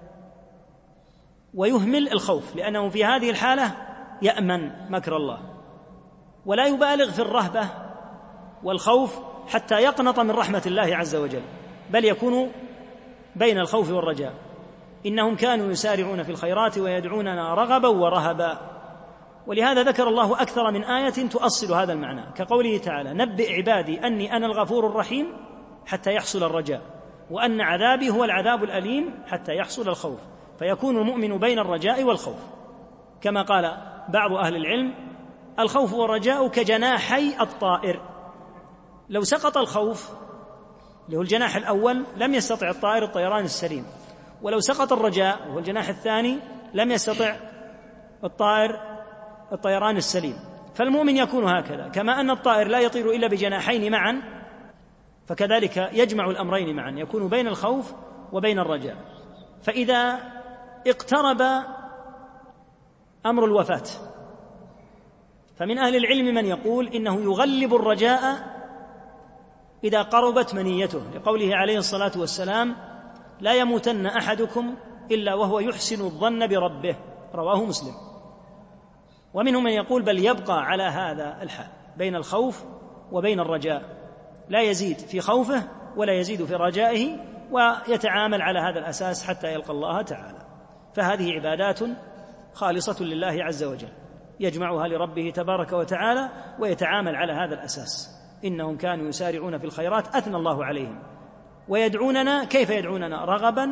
ويهمل الخوف، لأنه في هذه الحالة يأمن مكر الله، ولا يبالغ في الرهبة والخوف حتى يقنط من رحمة الله عز وجل، بل يكون بين الخوف والرجاء. إنهم كانوا يسارعون في الخيرات ويدعوننا رغبا ورهبا. ولهذا ذكر الله أكثر من آية تؤصل هذا المعنى، كقوله تعالى: نبئ عبادي أني أنا الغفور الرحيم، حتى يحصل الرجاء، وأن عذابي هو العذاب الأليم، حتى يحصل الخوف، فيكون المؤمن بين الرجاء والخوف. كما قال بعض أهل العلم: الخوف والرجاء كجناحي الطائر، لو سقط الخوف اللي هو الجناح الأول لم يستطع الطائر الطيران السليم، ولو سقط الرجاء وهو الجناح الثاني لم يستطع الطائر الطيران السليم. فالمؤمن يكون هكذا، كما أن الطائر لا يطير إلا بجناحين معا، فكذلك يجمع الأمرين معا، يكون بين الخوف وبين الرجاء. فإذا اقترب أمر الوفاة فمن أهل العلم من يقول إنه يغلب الرجاء إذا قربت منيته، لقوله عليه الصلاة والسلام: لا يموتن أحدكم إلا وهو يحسن الظن بربه، رواه مسلم. ومنهم من يقول بل يبقى على هذا الحال بين الخوف وبين الرجاء، لا يزيد في خوفه ولا يزيد في رجائه، ويتعامل على هذا الأساس حتى يلقى الله تعالى. فهذه عبادات خالصة لله عز وجل، يجمعها لربه تبارك وتعالى ويتعامل على هذا الأساس. إنهم كانوا يسارعون في الخيرات، أثنى الله عليهم، ويدعوننا، كيف يدعوننا؟ رغبا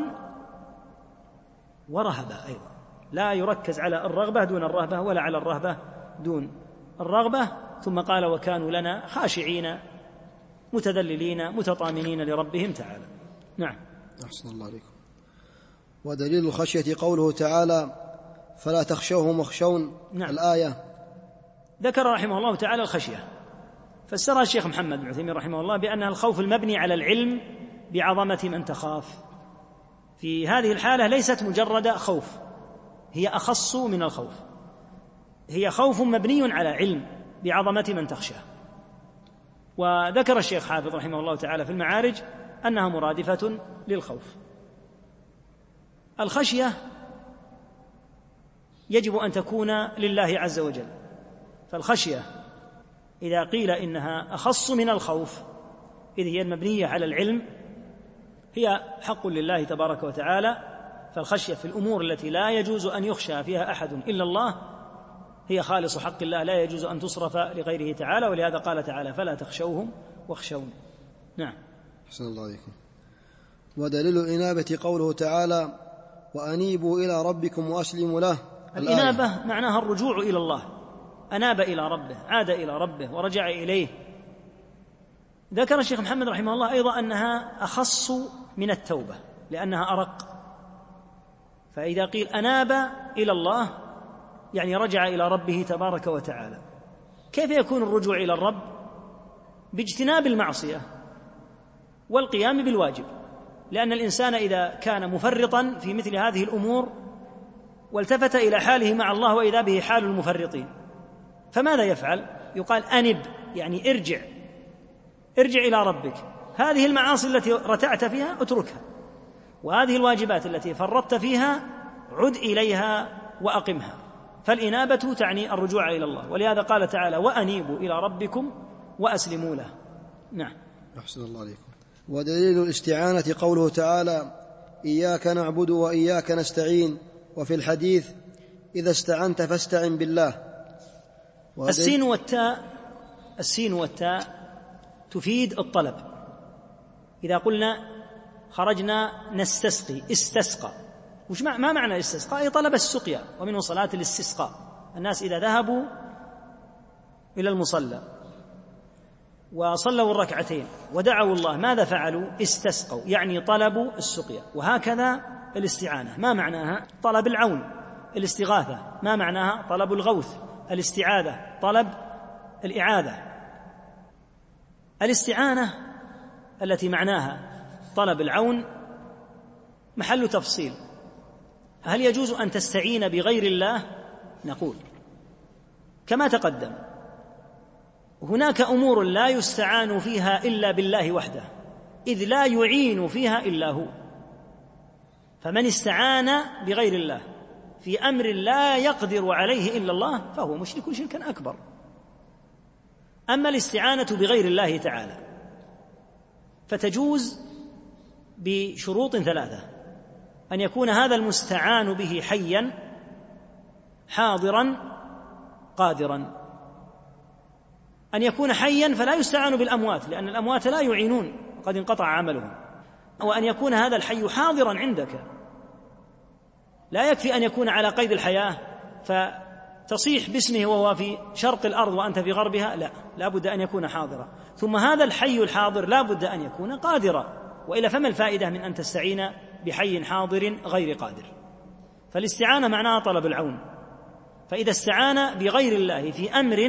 ورهبا أيضا، لا يركز على الرغبة دون الرهبة ولا على الرهبة دون الرغبة. ثم قال: وكانوا لنا خاشعين متذللين متطامنين لربهم تعالى. نعم. أحسن الله عليكم. ودليل الخشية قوله تعالى: فلا تخشوهم واخشون. نعم. الآية ذكر رحمه الله تعالى الخشية، فسرها الشيخ محمد بن عثيمين رحمه الله بأنها الخوف المبني على العلم بعظمة من تخاف. في هذه الحالة ليست مجرد خوف، هي أخص من الخوف، هي خوف مبني على علم بعظمة من تخشاه. وذكر الشيخ حافظ رحمه الله تعالى في المعارج أنها مرادفة للخوف. الخشية يجب أن تكون لله عز وجل، فالخشية إذا قيل إنها أخص من الخوف إذ هي المبنية على العلم هي حق لله تبارك وتعالى. فالخشية في الأمور التي لا يجوز أن يخشى فيها أحد إلا الله هي خالص حق الله، لا يجوز أن تصرف لغيره تعالى، ولهذا قال تعالى: فلا تخشوهم واخشون. نعم. أحسن الله عليكم. ودليل الإنابة قوله تعالى: وأنيبوا إلى ربكم وأسلموا له. الإنابة معناها الرجوع إلى الله، أناب إلى ربه، عاد إلى ربه ورجع إليه. ذكر الشيخ محمد رحمه الله أيضا أنها أخص من التوبة لأنها أرق. فإذا قيل أناب إلى الله يعني رجع إلى ربه تبارك وتعالى. كيف يكون الرجوع إلى الرب؟ باجتناب المعصية والقيام بالواجب، لأن الإنسان إذا كان مفرطا في مثل هذه الأمور والتفت إلى حاله مع الله وإذا به حال المفرطين، فماذا يفعل؟ يقال أنب، يعني ارجع ارجع إلى ربك، هذه المعاصي التي رتعت فيها اتركها، وهذه الواجبات التي فرطت فيها عد إليها وأقمها. فالإنابة تعني الرجوع إلى الله، ولهذا قال تعالى: وأنيبوا إلى ربكم وأسلموا له. نعم. أحسن الله عليكم. ودليل الاستعانة قوله تعالى: إياك نعبد وإياك نستعين، وفي الحديث: إذا استعنت فاستعن بالله. السين والتاء السين والتاء تفيد الطلب. إذا قلنا خرجنا نستسقي، استسقى، وش ما معنى الاستسقاء؟ أي طلب السقيا، ومنه صلاة الاستسقاء. الناس إذا ذهبوا إلى المصلى وصلوا الركعتين ودعوا الله ماذا فعلوا؟ استسقوا، يعني طلبوا السقيا. وهكذا الاستعانة ما معناها؟ طلب العون. الاستغاثة ما معناها؟ طلب الغوث. الاستعاذة طلب الإعاذة. الاستعانة التي معناها طلب العون محل تفصيل. هل يجوز أن تستعين بغير الله؟ نقول كما تقدم: هناك أمور لا يستعان فيها إلا بالله وحده، إذ لا يعين فيها إلا هو. فمن استعان بغير الله في أمر لا يقدر عليه إلا الله فهو مشرك شركا أكبر. أما الاستعانة بغير الله تعالى فتجوز بشروط ثلاثة: أن يكون هذا المستعان به حيا حاضرا قادرا، أن يكون حيا فلا يستعان بالأموات لأن الأموات لا يعينون وقد انقطع عملهم، وأن يكون هذا الحي حاضرا عندك. لا يكفي أن يكون على قيد الحياة فتصيح باسمه وهو في شرق الأرض وأنت في غربها، لا، لا بد أن يكون حاضرا. ثم هذا الحي الحاضر لا بد أن يكون قادرا، وإلا فما الفائدة من أن تستعين بحي حاضر غير قادر؟ فالاستعانة معناها طلب العون. فإذا استعان بغير الله في أمر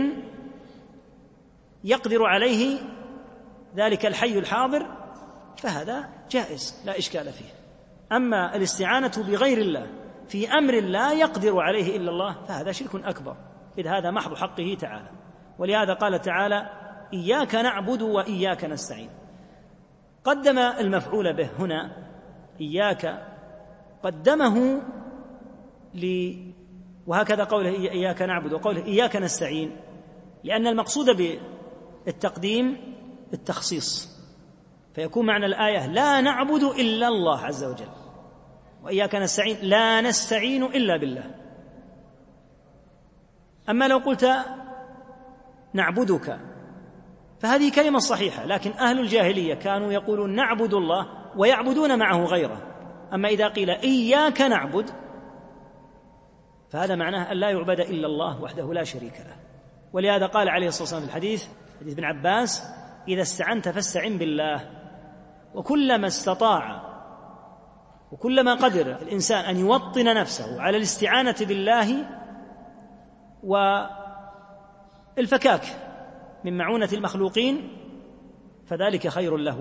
يقدر عليه ذلك الحي الحاضر فهذا جائز لا إشكال فيه. أما الاستعانة بغير الله في أمر لا يقدر عليه إلا الله فهذا شرك أكبر، إذ هذا محض حقه تعالى. ولهذا قال تعالى: إياك نعبد وإياك نستعين. قدم المفعول به هنا إياك، قدمه ل وهكذا قوله إياك نعبد وقوله إياك نستعين، لأن المقصود بالتقديم التخصيص، فيكون معنى الآية: لا نعبد إلا الله عز وجل، وإياك نستعين لا نستعين إلا بالله. أما لو قلت نعبدك فهذه كلمة صحيحة، لكن أهل الجاهلية كانوا يقولون نعبد الله ويعبدون معه غيره. أما إذا قيل إياك نعبد فهذا معناه أن لا يعبد إلا الله وحده لا شريك له. ولهذا قال عليه الصلاة والسلام في الحديث حديث ابن عباس: إذا استعنت فاستعن بالله. وكلما استطاع وكلما قدر الإنسان أن يوطن نفسه على الاستعانة بالله والفكاك من معونة المخلوقين فذلك خير له.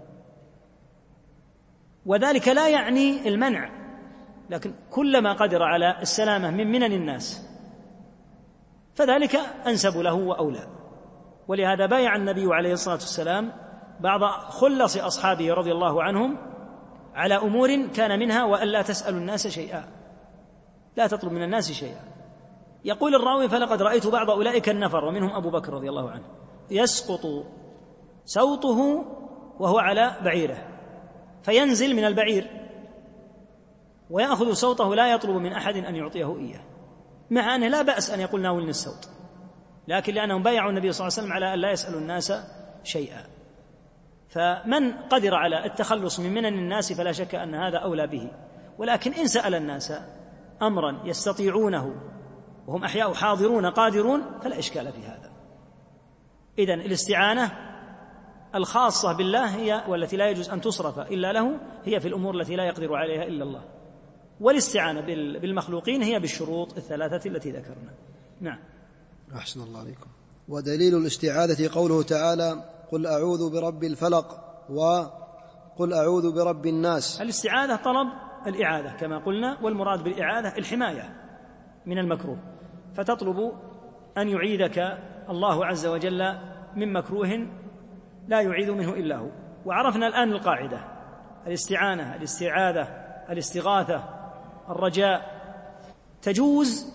وذلك لا يعني المنع، لكن كلما قدر على السلامة من منن الناس فذلك أنسب له وأولى. ولهذا بايع النبي عليه الصلاة والسلام بعض خلص أصحابه رضي الله عنهم على أمور كان منها: وألا تسألوا الناس شيئا، لا تطلب من الناس شيئا. يقول الراوي: فلقد رأيت بعض أولئك النفر ومنهم أبو بكر رضي الله عنه يسقط صوته وهو على بعيره، فينزل من البعير ويأخذ صوته لا يطلب من أحد أن يعطيه إياه، مع أنه لا بأس أن يقول ناولني الصوت، لكن لأنهم بايعوا النبي صلى الله عليه وسلم على أن لا يسألوا الناس شيئا. فمن قدر على التخلص من منن الناس فلا شك أن هذا أولى به. ولكن إن سأل الناس أمرا يستطيعونه وهم أحياء حاضرون قادرون فلا إشكال في هذا. إذن الاستعانة الخاصة بالله هي والتي لا يجوز أن تصرف إلا له هي في الأمور التي لا يقدر عليها إلا الله، والاستعانة بالمخلوقين هي بالشروط الثلاثة التي ذكرنا. نعم. أحسن الله عليكم. ودليل الاستعاذة قوله تعالى: قل أعوذ برب الفلق وقل أعوذ برب الناس. الاستعاذة طلب الإعاذة كما قلنا، والمراد بالإعاذة الحماية من المكروه، فتطلب أن يعيذك الله عز وجل من مكروه لا يعيذ منه إلا هو. وعرفنا الآن القاعدة: الاستعانة، الاستعاذة، الاستغاثة، الرجاء تجوز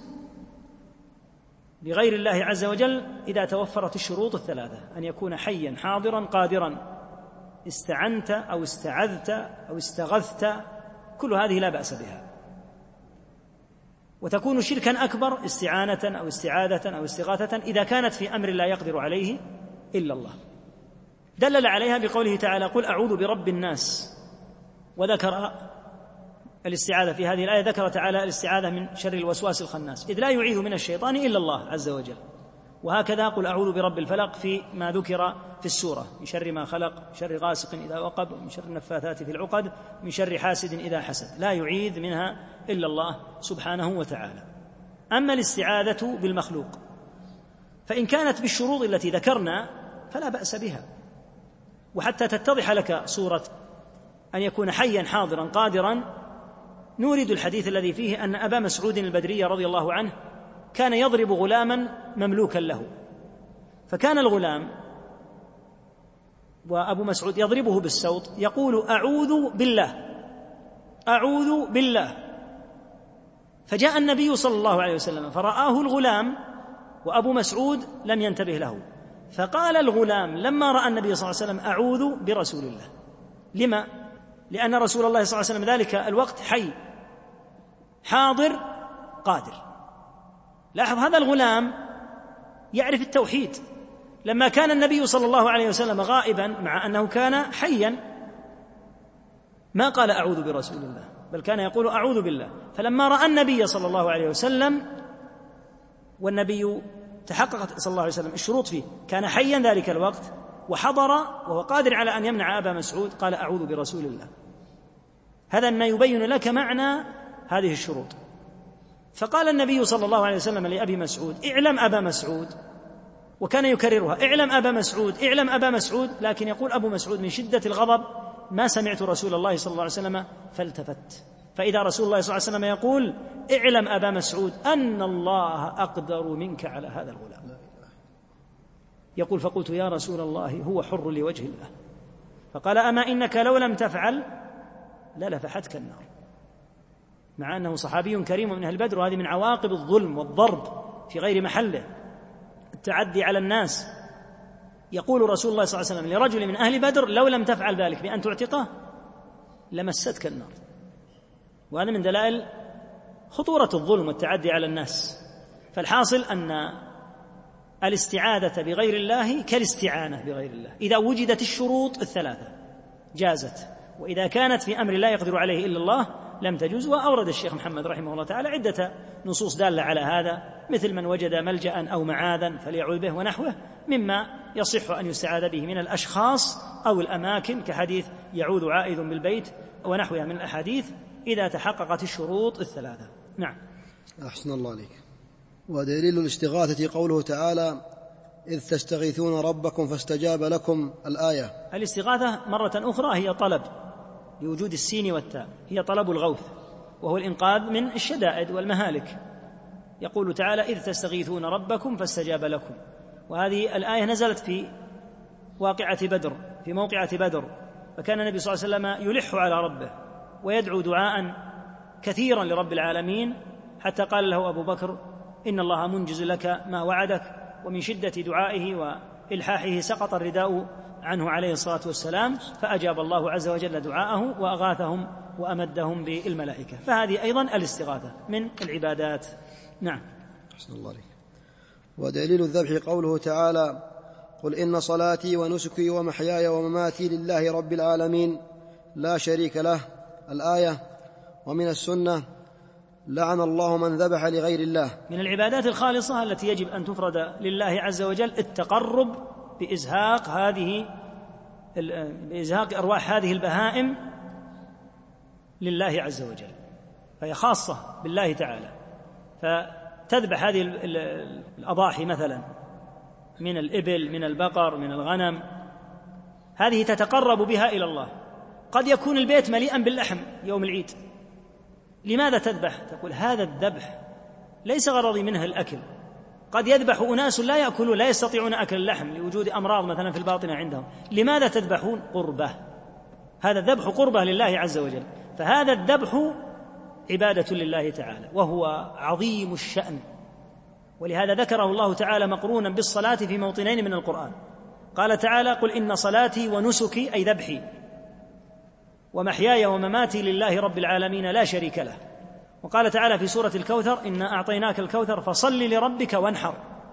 لغير الله عز وجل إذا توفرت الشروط الثلاثة: أن يكون حيا حاضرا قادرا، استعنت أو استعذت أو استغثت، كل هذه لا بأس بها. وتكون شركا أكبر استعانة أو استعاذة أو استغاثة إذا كانت في أمر لا يقدر عليه إلا الله. دلل عليها بقوله تعالى: قل أعوذ برب الناس. وذكر الاستعاذة في هذه الآية، ذكر تعالى الاستعاذة من شر الوسواس الخناس، إذ لا يعيذ من الشيطان إلا الله عز وجل. وهكذا قل أعوذ برب الفلق في ما ذكر في السورة: من شر ما خلق، من شر غاسق إذا وقب، من شر النفاثات في العقد، من شر حاسد إذا حسد. لا يعيذ منها إلا الله سبحانه وتعالى. أما الاستعاذة بالمخلوق فإن كانت بالشروط التي ذكرنا فلا بأس بها. وحتى تتضح لك صورة أن يكون حيا حاضرا قادرا نورد الحديث الذي فيه أن أبا مسعود البدري رضي الله عنه كان يضرب غلاما مملوكا له، فكان الغلام وأبو مسعود يضربه بالسوط يقول: أعوذ بالله، أعوذ بالله. فجاء النبي صلى الله عليه وسلم فرآه الغلام وأبو مسعود لم ينتبه له، فقال الغلام لما رأى النبي صلى الله عليه وسلم: أعوذ برسول الله. لما؟ لأن رسول الله صلى الله عليه وسلم ذلك الوقت حي حاضر قادر. لاحظ، هذا الغلام يعرف التوحيد. لما كان النبي صلى الله عليه وسلم غائبا مع أنه كان حيا ما قال أعوذ برسول الله، بل كان يقول أعوذ بالله. فلما رأى النبي صلى الله عليه وسلم والنبي تحققت صلى الله عليه وسلم الشروط فيه، كان حيا ذلك الوقت وحضر وهو قادر على أن يمنع أبا مسعود، قال أعوذ برسول الله. هذا ما يبين لك معنى هذه الشروط. فقال النبي صلى الله عليه وسلم لأبي مسعود: اعلم أبا مسعود، وكان يكررها: اعلم أبا مسعود، اعلم أبا مسعود. لكن يقول أبو مسعود من شدة الغضب: ما سمعت رسول الله صلى الله عليه وسلم، فالتفت، فإذا رسول الله صلى الله عليه وسلم يقول: اعلم أبا مسعود أن الله أقدر منك على هذا الغلام. يقول: فقلت يا رسول الله هو حر لوجه الله. فقال: أما إنك لو لم تفعل للفحتك النار. مع أنه صحابي كريم من أهل بدر، وهذه من عواقب الظلم والضرب في غير محله، التعدي على الناس. يقول رسول الله صلى الله عليه وسلم لرجل من أهل بدر: لو لم تفعل ذلك بأن تعتقه لمستك النار. وهذا من دلائل خطورة الظلم والتعدي على الناس. فالحاصل أن الاستعاذة بغير الله كالاستعانة بغير الله، إذا وجدت الشروط الثلاثة جازت، وإذا كانت في أمر لا يقدر عليه إلا الله لم تجوز. وأورد الشيخ محمد رحمه الله تعالى عدة نصوص دالة على هذا، مثل من وجد ملجأ أو معاذا فليعوذ به ونحوه مما يصح أن يستعاذ به من الأشخاص أو الأماكن، كحديث يعوذ عائذ بالبيت ونحوها من الأحاديث، إذا تحققت الشروط الثلاثة. نعم. أحسن الله عليك. ودليل الاستغاثة قوله تعالى: إذ تستغيثون ربكم فاستجاب لكم، الآية. الاستغاثة مرة أخرى هي طلب بوجود السين والتاء، هي طلب الغوث، وهو الإنقاذ من الشدائد والمهالك. يقول تعالى: إذ تستغيثون ربكم فاستجاب لكم. وهذه الآية نزلت في واقعة بدر، في موقعة بدر، فكان النبي صلى الله عليه وسلم يلح على ربه ويدعو دعاء كثيرا لرب العالمين، حتى قال له أبو بكر: إن الله منجز لك ما وعدك. ومن شدة دعائه وإلحاحه سقط الرداء عنه عليه الصلاة والسلام، فأجاب الله عز وجل دعاءه وأغاثهم وأمدهم بالملائكة. فهذه أيضا الاستغاثة من العبادات. نعم. أحسن الله عليك. ودليل الذبح قوله تعالى: قل إن صلاتي ونسكي ومحياي ومماتي لله رب العالمين لا شريك له، الآية. ومن السنة: لعن الله من ذبح لغير الله. من العبادات الخالصة التي يجب أن تفرد لله عز وجل التقرب بإزهاق هذه بإزهاق أرواح هذه البهائم لله عز وجل، فهي خاصة بالله تعالى. فتذبح هذه الأضاحي مثلا من الإبل، من البقر، من الغنم، هذه تتقرب بها إلى الله. قد يكون البيت مليئا باللحم يوم العيد، لماذا تذبح؟ تقول: هذا الذبح ليس غرضي منه الأكل، قد يذبح أناس لا يأكلون، لا يستطيعون أكل اللحم لوجود أمراض مثلا في الباطنة عندهم. لماذا تذبحون؟ قربة. هذا الذبح قربة لله عز وجل، فهذا الذبح عبادة لله تعالى وهو عظيم الشأن. ولهذا ذكره الله تعالى مقرونا بالصلاة في موطنين من القرآن. قال تعالى: قل إن صلاتي ونسكي، أي ذبحي، ومحياي ومماتي لله رب العالمين لا شريك له. وقال تعالى في سورة الكوثر: إنا أعطيناك الكوثر فصل لربك وانحر.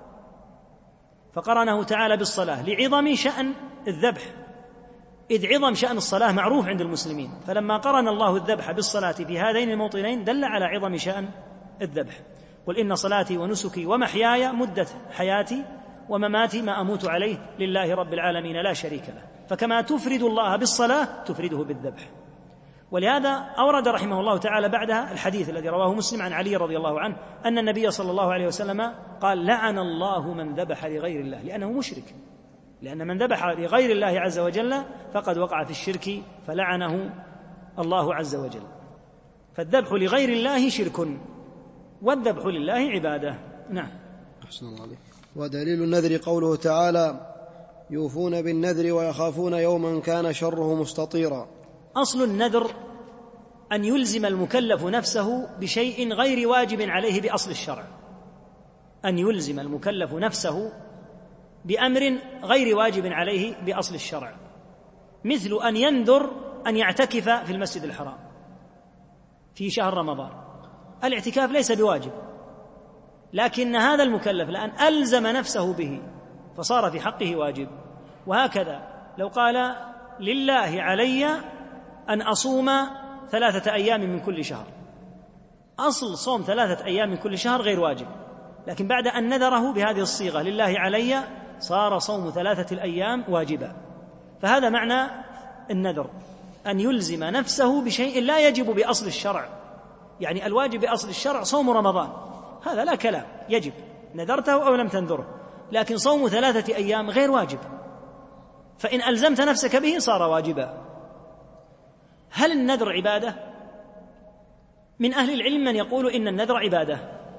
فقرنه تعالى بالصلاة لعظم شأن الذبح، إذ عظم شأن الصلاة معروف عند المسلمين، فلما قرن الله الذبح بالصلاة في هذين الموطنين دل على عظم شأن الذبح. قل إن صلاتي ونسكي ومحياي، مدة حياتي، ومماتي ما أموت عليه لله رب العالمين لا شريك له. فكما تفرد الله بالصلاة تفرده بالذبح. ولهذا أورد رحمه الله تعالى بعدها الحديث الذي رواه مسلم عن علي رضي الله عنه أن النبي صلى الله عليه وسلم قال: لعن الله من ذبح لغير الله، لأنه مشرك، لأن من ذبح لغير الله عز وجل فقد وقع في الشرك فلعنه الله عز وجل. فالذبح لغير الله شرك، والذبح لله عبادة. نعم. أحسن الله عليك. ودليل النذر قوله تعالى: يوفون بالنذر ويخافون يوما كان شره مستطيرا. أصل النذر أن يلزم المكلف نفسه بشيء غير واجب عليه بأصل الشرع، أن يلزم المكلف نفسه بأمر غير واجب عليه بأصل الشرع، مثل أن ينذر أن يعتكف في المسجد الحرام في شهر رمضان. الاعتكاف ليس بواجب، لكن هذا المكلف الآن ألزم نفسه به فصار في حقه واجب. وهكذا لو قال: لله علي أن أصوم ثلاثة أيام من كل شهر، أصل صوم ثلاثة أيام من كل شهر غير واجب، لكن بعد أن نذره بهذه الصيغة لله علي صار صوم ثلاثة الأيام واجبا. فهذا معنى النذر، أن يلزم نفسه بشيء لا يجب بأصل الشرع. يعني الواجب بأصل الشرع صوم رمضان، هذا لا كلام، يجب نذرته أو لم تنذره، لكن صوم ثلاثة أيام غير واجب، فإن ألزمت نفسك به صار واجبا. هل النذر عبادة؟ من أهل العلم من يقول إن النذر عبادة،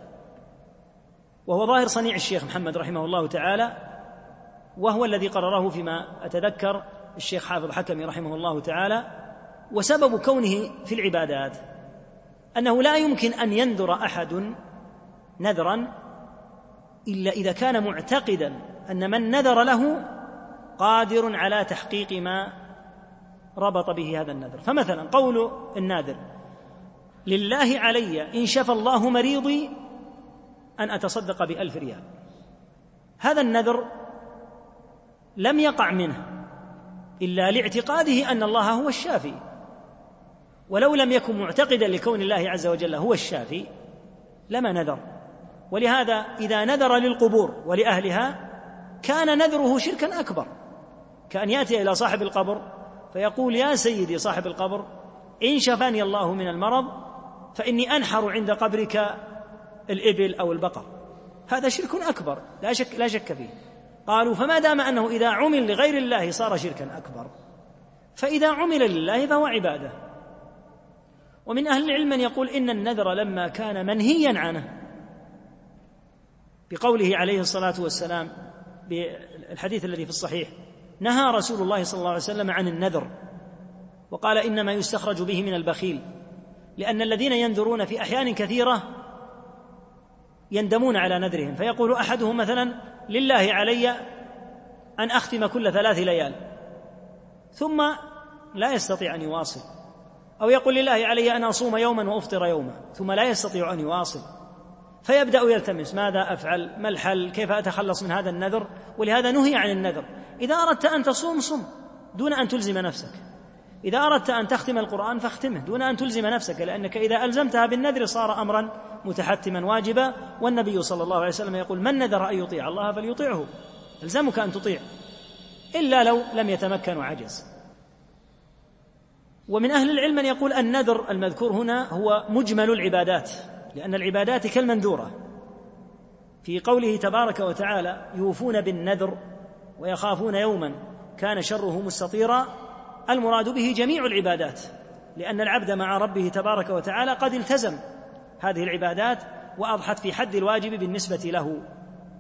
وهو ظاهر صنيع الشيخ محمد رحمه الله تعالى، وهو الذي قرره فيما أتذكر الشيخ حافظ حكمي رحمه الله تعالى. وسبب كونه في العبادات أنه لا يمكن أن ينذر أحد نذرا إلا إذا كان معتقدا أن من نذر له قادر على تحقيق ما ربط به هذا النذر. فمثلا قول الناذر: لله علي إن شفى الله مريضي أن أتصدق بألف ريال، هذا النذر لم يقع منه إلا لاعتقاده أن الله هو الشافي، ولو لم يكن معتقدا لكون الله عز وجل هو الشافي لما نذر. ولهذا إذا نذر للقبور ولأهلها كان نذره شركا أكبر، كأن يأتي إلى صاحب القبر فيقول: يا سيدي صاحب القبر، إن شفاني الله من المرض فإني أنحر عند قبرك الإبل أو البقر. هذا شرك أكبر لا شك, لا شك فيه. قالوا: فما دام أنه إذا عمل لغير الله صار شركا أكبر، فإذا عمل لله فهو عبادة. ومن أهل العلم من يقول إن النذر لما كان منهيا عنه بقوله عليه الصلاة والسلام بالحديث الذي في الصحيح: نهى رسول الله صلى الله عليه وسلم عن النذر، وقال: إنما يستخرج به من البخيل، لأن الذين ينذرون في أحيان كثيرة يندمون على نذرهم، فيقول أحدهم مثلا: لله علي أن أختم كل ثلاث ليال، ثم لا يستطيع أن يواصل، أو يقول: لله علي أن أصوم يوما وأفطر يوما، ثم لا يستطيع أن يواصل، فيبدأ يلتمس: ماذا أفعل؟ ما الحل؟ كيف أتخلص من هذا النذر؟ ولهذا نهي عن النذر. إذا أردت أن تصوم صم دون أن تلزم نفسك، إذا أردت أن تختم القرآن فاختمه دون أن تلزم نفسك، لأنك إذا ألزمتها بالنذر صار أمرا متحتما واجبا. والنبي صلى الله عليه وسلم يقول: من نذر أن يطيع الله فليطيعه، ألزمك أن تطيع إلا لو لم يتمكن وعجز. ومن أهل العلم من يقول النذر المذكور هنا هو مجمل العبادات، لأن العبادات كالمنذورة، في قوله تبارك وتعالى: يوفون بالنذر ويخافون يوما كان شره مستطيرا. المراد به جميع العبادات، لأن العبد مع ربه تبارك وتعالى قد التزم هذه العبادات وأضحت في حد الواجب بالنسبة له،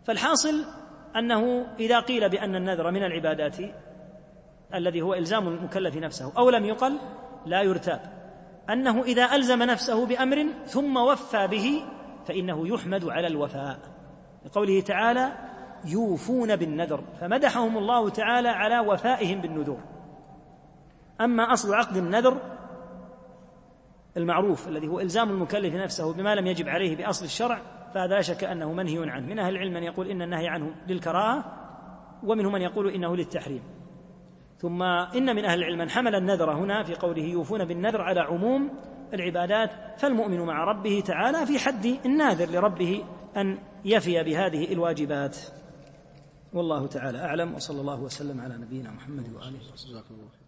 فالحاصل أنه إذا قيل بأن النذر من العبادات الذي هو إلزام المكلف نفسه أو لم يقل لا يرتاب أنه إذا ألزم نفسه بأمر ثم وفى به فإنه يحمد على الوفاء، لقوله تعالى يوفون بالنذر، فمدحهم الله تعالى على وفائهم بالنذور. أما أصل عقد النذر المعروف الذي هو إلزام المكلف نفسه بما لم يجب عليه بأصل الشرع فهذا لا شك أنه منهي عنه. من أهل العلم من يقول إن النهي عنه للكراهة، ومنهم من يقول إنه للتحريم. ثم إن من أهل العلم من حمل النذر هنا في قوله يوفون بالنذر على عموم العبادات، فالمؤمن مع ربه تعالى في حد الناذر لربه أن يفي بهذه الواجبات. والله تعالى أعلم، وصلى الله وسلم على نبينا محمد وآله وصحبه.